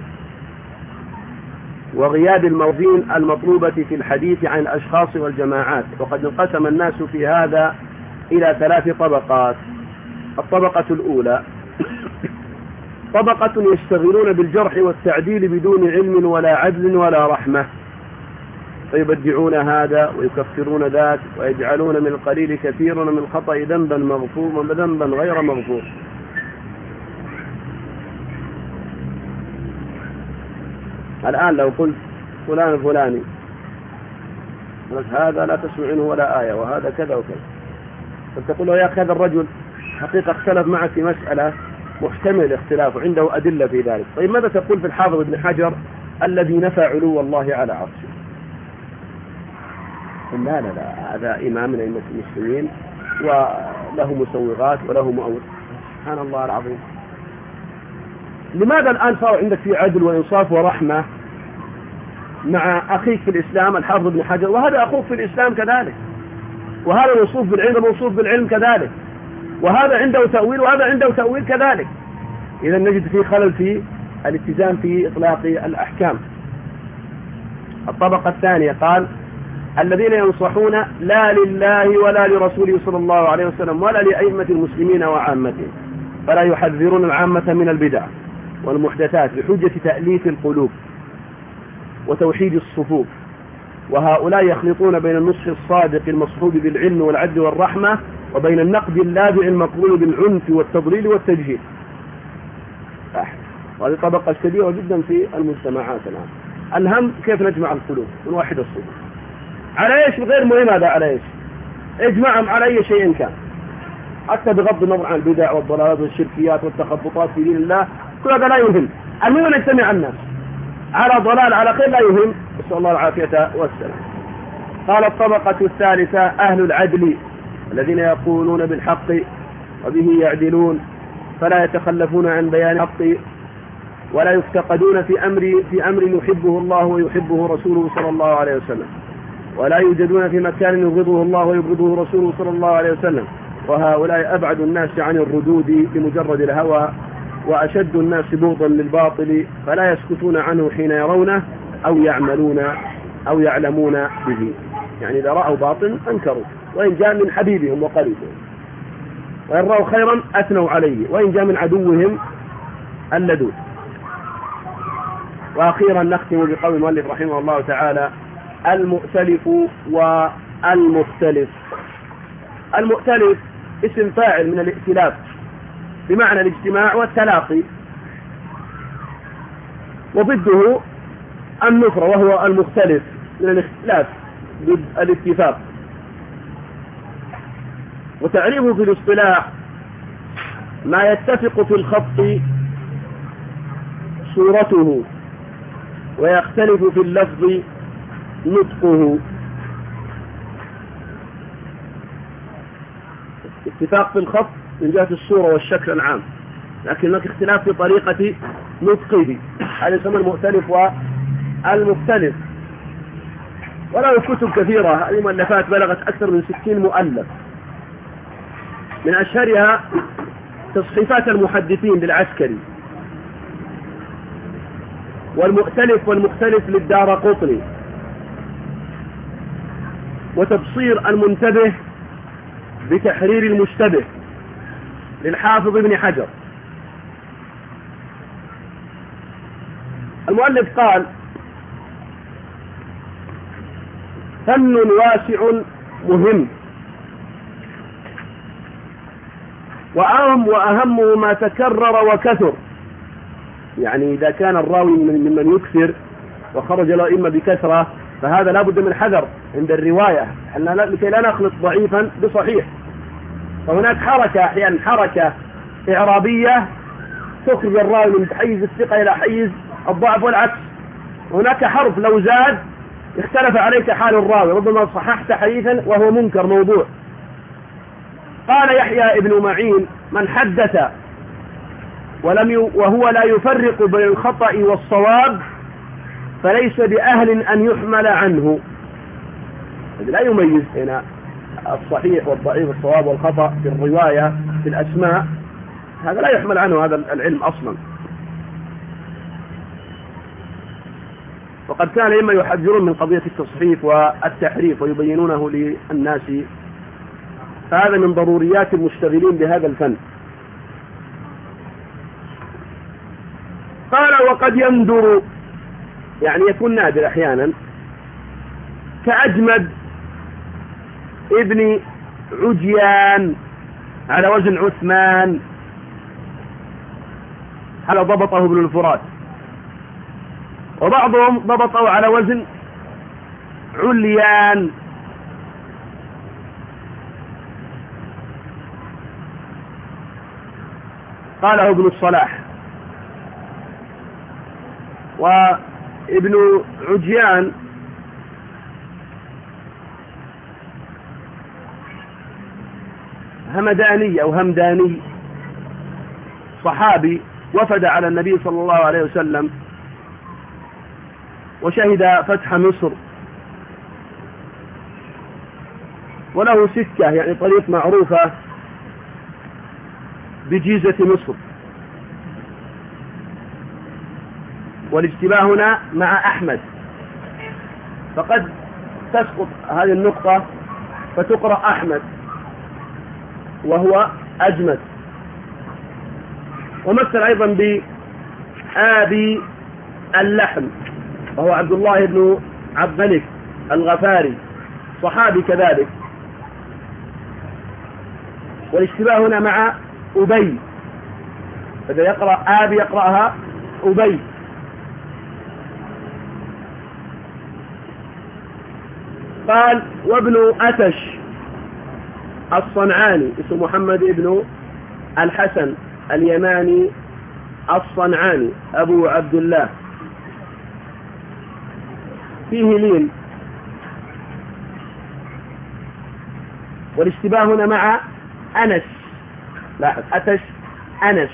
وغياب الموازين المطلوبة في الحديث عن الأشخاص والجماعات. وقد انقسم الناس في هذا إلى ثلاث طبقات. الطبقة الأولى طبقة يشتغلون بالجرح والتعديل بدون علم ولا عدل ولا رحمة، فيبدعون هذا ويكفرون ذاك ويجعلون من القليل كثير من الخطأ ذنبا مغفور ذنبا غير مغفور. الآن لو قلت فلان فلاني هذا لا تسمعنه ولا آية وهذا كذا وكذا، فتقول له يا أخي هذا الرجل حقيقة اختلف معك في مسألة محتمل اختلاف وعنده أدلة في ذلك. طيب ماذا تقول في الحافظ ابن حجر الذي نفى علو الله على عرشه؟ لا لا لا هذا إمام من أئمة المسلمين وله مسوغات وله مؤول. سبحان الله العظيم. لماذا الآن صار عندك في عدل وإنصاف ورحمة مع أخيك في الإسلام الحافظ ابن حجر، وهذا أخوك في الإسلام كذلك، وهذا موصوف بالعلم موصوف بالعلم كذلك، وهذا عنده تأويل وهذا عنده تأويل كذلك؟ إذا نجد فيه خلل في الاتزان في إطلاق الأحكام. الطبقة الثانية قال الذين ينصحون لا لله ولا لرسوله صلى الله عليه وسلم ولا لأئمة المسلمين وعامتهم، فلا يحذرون العامة من البدع والمحدثات بحجة تأليف القلوب وتوحيد الصفوف، وهؤلاء يخلطون بين النصح الصادق المصحوب بالعلم والعدل والرحمة وبين النقد اللاذع المقرون بالعنف والتضليل والتجهيل. وهذه طبقة كبيرة جدا في المجتمعات الآن. الهم كيف نجمع القلوب ونوحد الصفوف على ايش؟ غير مهم هذا على ايش؟ اجمعهم على اي شيء كان، حتى بغض النظر عن البدع والضلالات والشركيات والتخبطات في دين الله، كل هذا لا يهم. المهم ان يجتمع الناس على ضلال على خير لا يهم. نسأل الله العافية والسلام. قال الطبقة الثالثة أهل العدل الذين يقولون بالحق وبه يعدلون، فلا يتخلفون عن بيان الحق ولا يفتقدون في أمر في أمر يحبه الله ويحبه رسوله صلى الله عليه وسلم، ولا يوجدون في مكان يبغضه الله ويبغضه رسوله صلى الله عليه وسلم. وهؤلاء أبعد الناس عن الردود بمجرد الهوى، وأشد الناس بغضا للباطل، فلا يسكتون عنه حين يرونه أو يعملون أو يعلمون به. يعني إذا رأوا باطل أنكروا، وإن جاء من حبيبهم وقريبهم، وإن رأوا خيرا أثنوا عليه، وإن جاء من عدوهم اللدود. وأخيرا نختم بقول المؤلف رحمه الله تعالى: المؤتلف والمختلف. المؤتلف اسم فاعل من الائتلاف بمعنى الاجتماع والتلاقي، وضده النفرة وهو المختلف من الاختلاف ضد الاتفاق. وتعريفه في الاصطلاح ما يتفق في الخط صورته ويختلف في اللفظ نطقه. اتفاق في الخط من جهة الصورة والشكل العام، لكن هناك اختلاف في طريقة نطقه، هذا يسمى المؤتلف والمختلف. وله كتب كثيرة، هذه مؤلفات بلغت أكثر من ستين مؤلف، من أشهرها تصحيفات المحدثين للعسكري، والمؤتلف والمختلف للدارقطني، وتبصير المنتبه بتحرير المشتبه للحافظ ابن حجر. المؤلف قال: فن واسع مهم، وأهم وأهمه ما تكرر وكثر. يعني إذا كان الراوي ممن يكثر وخرج له إما بكثرة فهذا لا بد من حذر عند الرواية، لكي لا نخلط ضعيفا بصحيح. فهناك حركة أحيانا حركة إعرابية تخرج الراوي من حيز الثقة إلى حيز الضعف، والعكس. هناك حرف لو زاد اختلف عليك حال الراوي، ربما صححت حديثا وهو منكر موضوع. قال يحيى ابن معين: من حدث ولم ي... وهو لا يفرق بين الخطأ والصواب فليس بأهل أن يحمل عنه. لا يميز هنا الصحيح والضعيف، الصواب والخطأ في الرواية في الأسماء، هذا لا يحمل عنه هذا العلم أصلا. وقد كان إما يحذرون من قضية التصحيف والتحريف ويبينونه للناس، فهذا من ضروريات المشتغلين بهذا الفن. قال: وقد يندر، يعني يكون نادر أحيانا، كأجمد ابن عجيان على وزن عثمان، على ضبطه ابن الفرات، وبعضهم ضبطه على وزن عليان. قاله ابن الصلاح. وابن عجيان همداني أو همداني، صحابي وفد على النبي صلى الله عليه وسلم وشهد فتح مصر، وله سكة يعني طريق معروفة بجيزة مصر. والاشتباه هنا مع أحمد، فقد تسقط هذه النقطة فتقرأ أحمد وهو أجمد. ومثل أيضا بآبي اللحم وهو عبد الله بن عبد الملك الغفاري، صحابي كذلك. والاشتباه هنا مع أبي، فإذا يقرأ آبي يقرأها أبي. قال: وابن أتش الصنعاني، اسم محمد ابن الحسن اليماني الصنعاني أبو عبد الله، فيه لين. والاشتباه هنا مع أنس، لاحظ أتش أنس،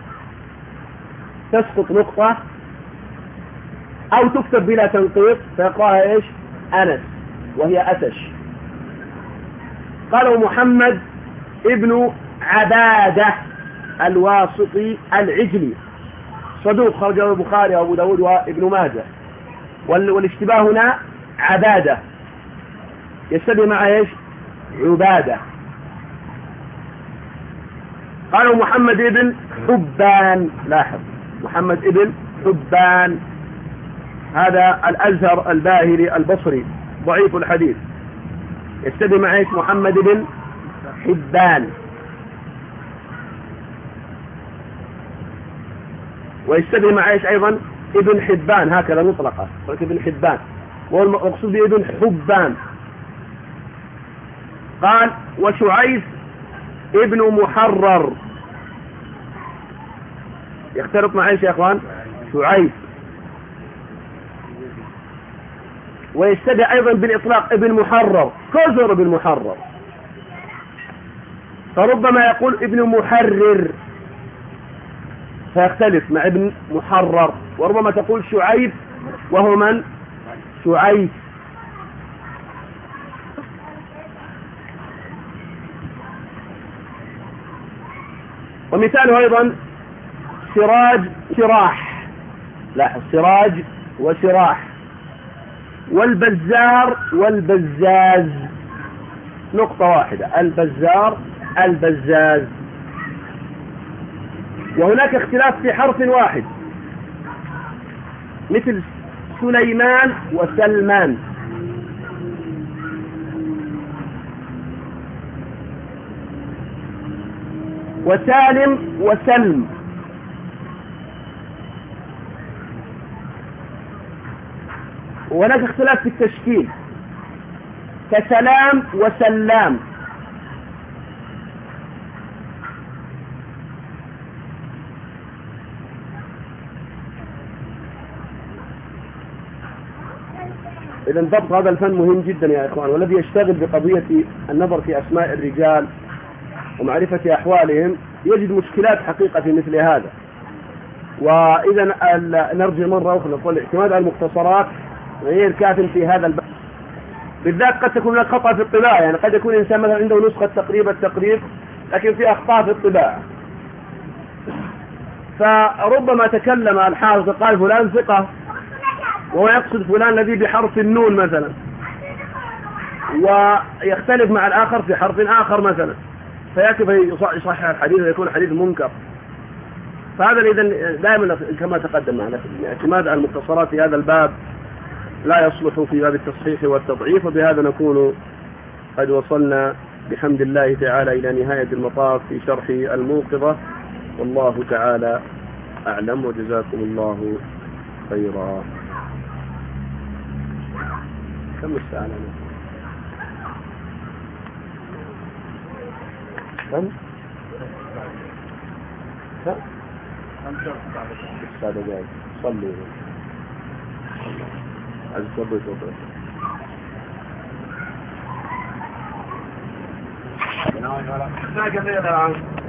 تسقط نقطة أو تكتب بلا تنقيط فيقرأها إيش؟ أنس، وهي أتش. قالوا محمد ابن عبادة الواسطي العجلي، صدوق خرجه البخاري وأبو داود وابن ماجه. والاشتباه هنا عبادة، يشتبه مع إيش؟ عبادة. قالوا محمد ابن حبان، لاحظ محمد ابن حبان، هذا الأزهر الباهلي البصري ضعيف الحديث، يشتبه مع إيش؟ محمد ابن حبان. ويشتبه مع إيش أيضا؟ ابن حبان، هكذا مطلقة ابن حبان، والمقصود بابن حبان. قال: وشعيث ابن محرر، يختلط مع ايش يا اخوان؟ شعيث. ويشتبه ايضا بالاطلاق ابن محرر، كزر بن محرر. فربما يقول ابن محرر فيختلف مع ابن محرر، وربما تقول شعيب وهو من؟ شعيب. ومثاله أيضا سراج شراح، لاحظ سراج وشراح، والبزار والبزاز، نقطة واحدة، البزار البزاز. وهناك اختلاف في حرف واحد مثل سليمان وسلمان، وسالم وسلم، وهناك اختلاف في التشكيل كسلام وسلام. إذا ضبط هذا الفن مهم جدا يا إخوان، والذي يشتغل بقضية النظر في أسماء الرجال ومعرفة أحوالهم يجد مشكلات حقيقة في مثل هذا. وإذا نرجع مرة أخرى نقول الاعتماد على المختصرات غير كاف في هذا الباب، بالذات قد تكون هناك خطأ في الطباعة، يعني قد يكون الإنسان مثلا عنده نسخة تقريب التقريب لكن في أخطاء في الطباعة، فربما تكلم الحافظ قال فلان ثقة وهو يقصد فلان الذي بحرف النون مثلا، ويختلف مع الآخر في حرف آخر مثلا، فيأتي يصحح الحديث ويكون حديث منكر. فهذا إذن دائما كما تقدم معنا اعتماد على المختصرات في هذا الباب لا يصلح في باب التصحيح والتضعيف. وبهذا نكون قد وصلنا بحمد الله تعالى إلى نهاية المطاف في شرح الموقظة، والله تعالى أعلم، وجزاكم الله خيرا. كم الساعة لنا؟ كم؟ كم؟ خمسة دقائق. صلي عز وجل وجل. لا جميل الآن.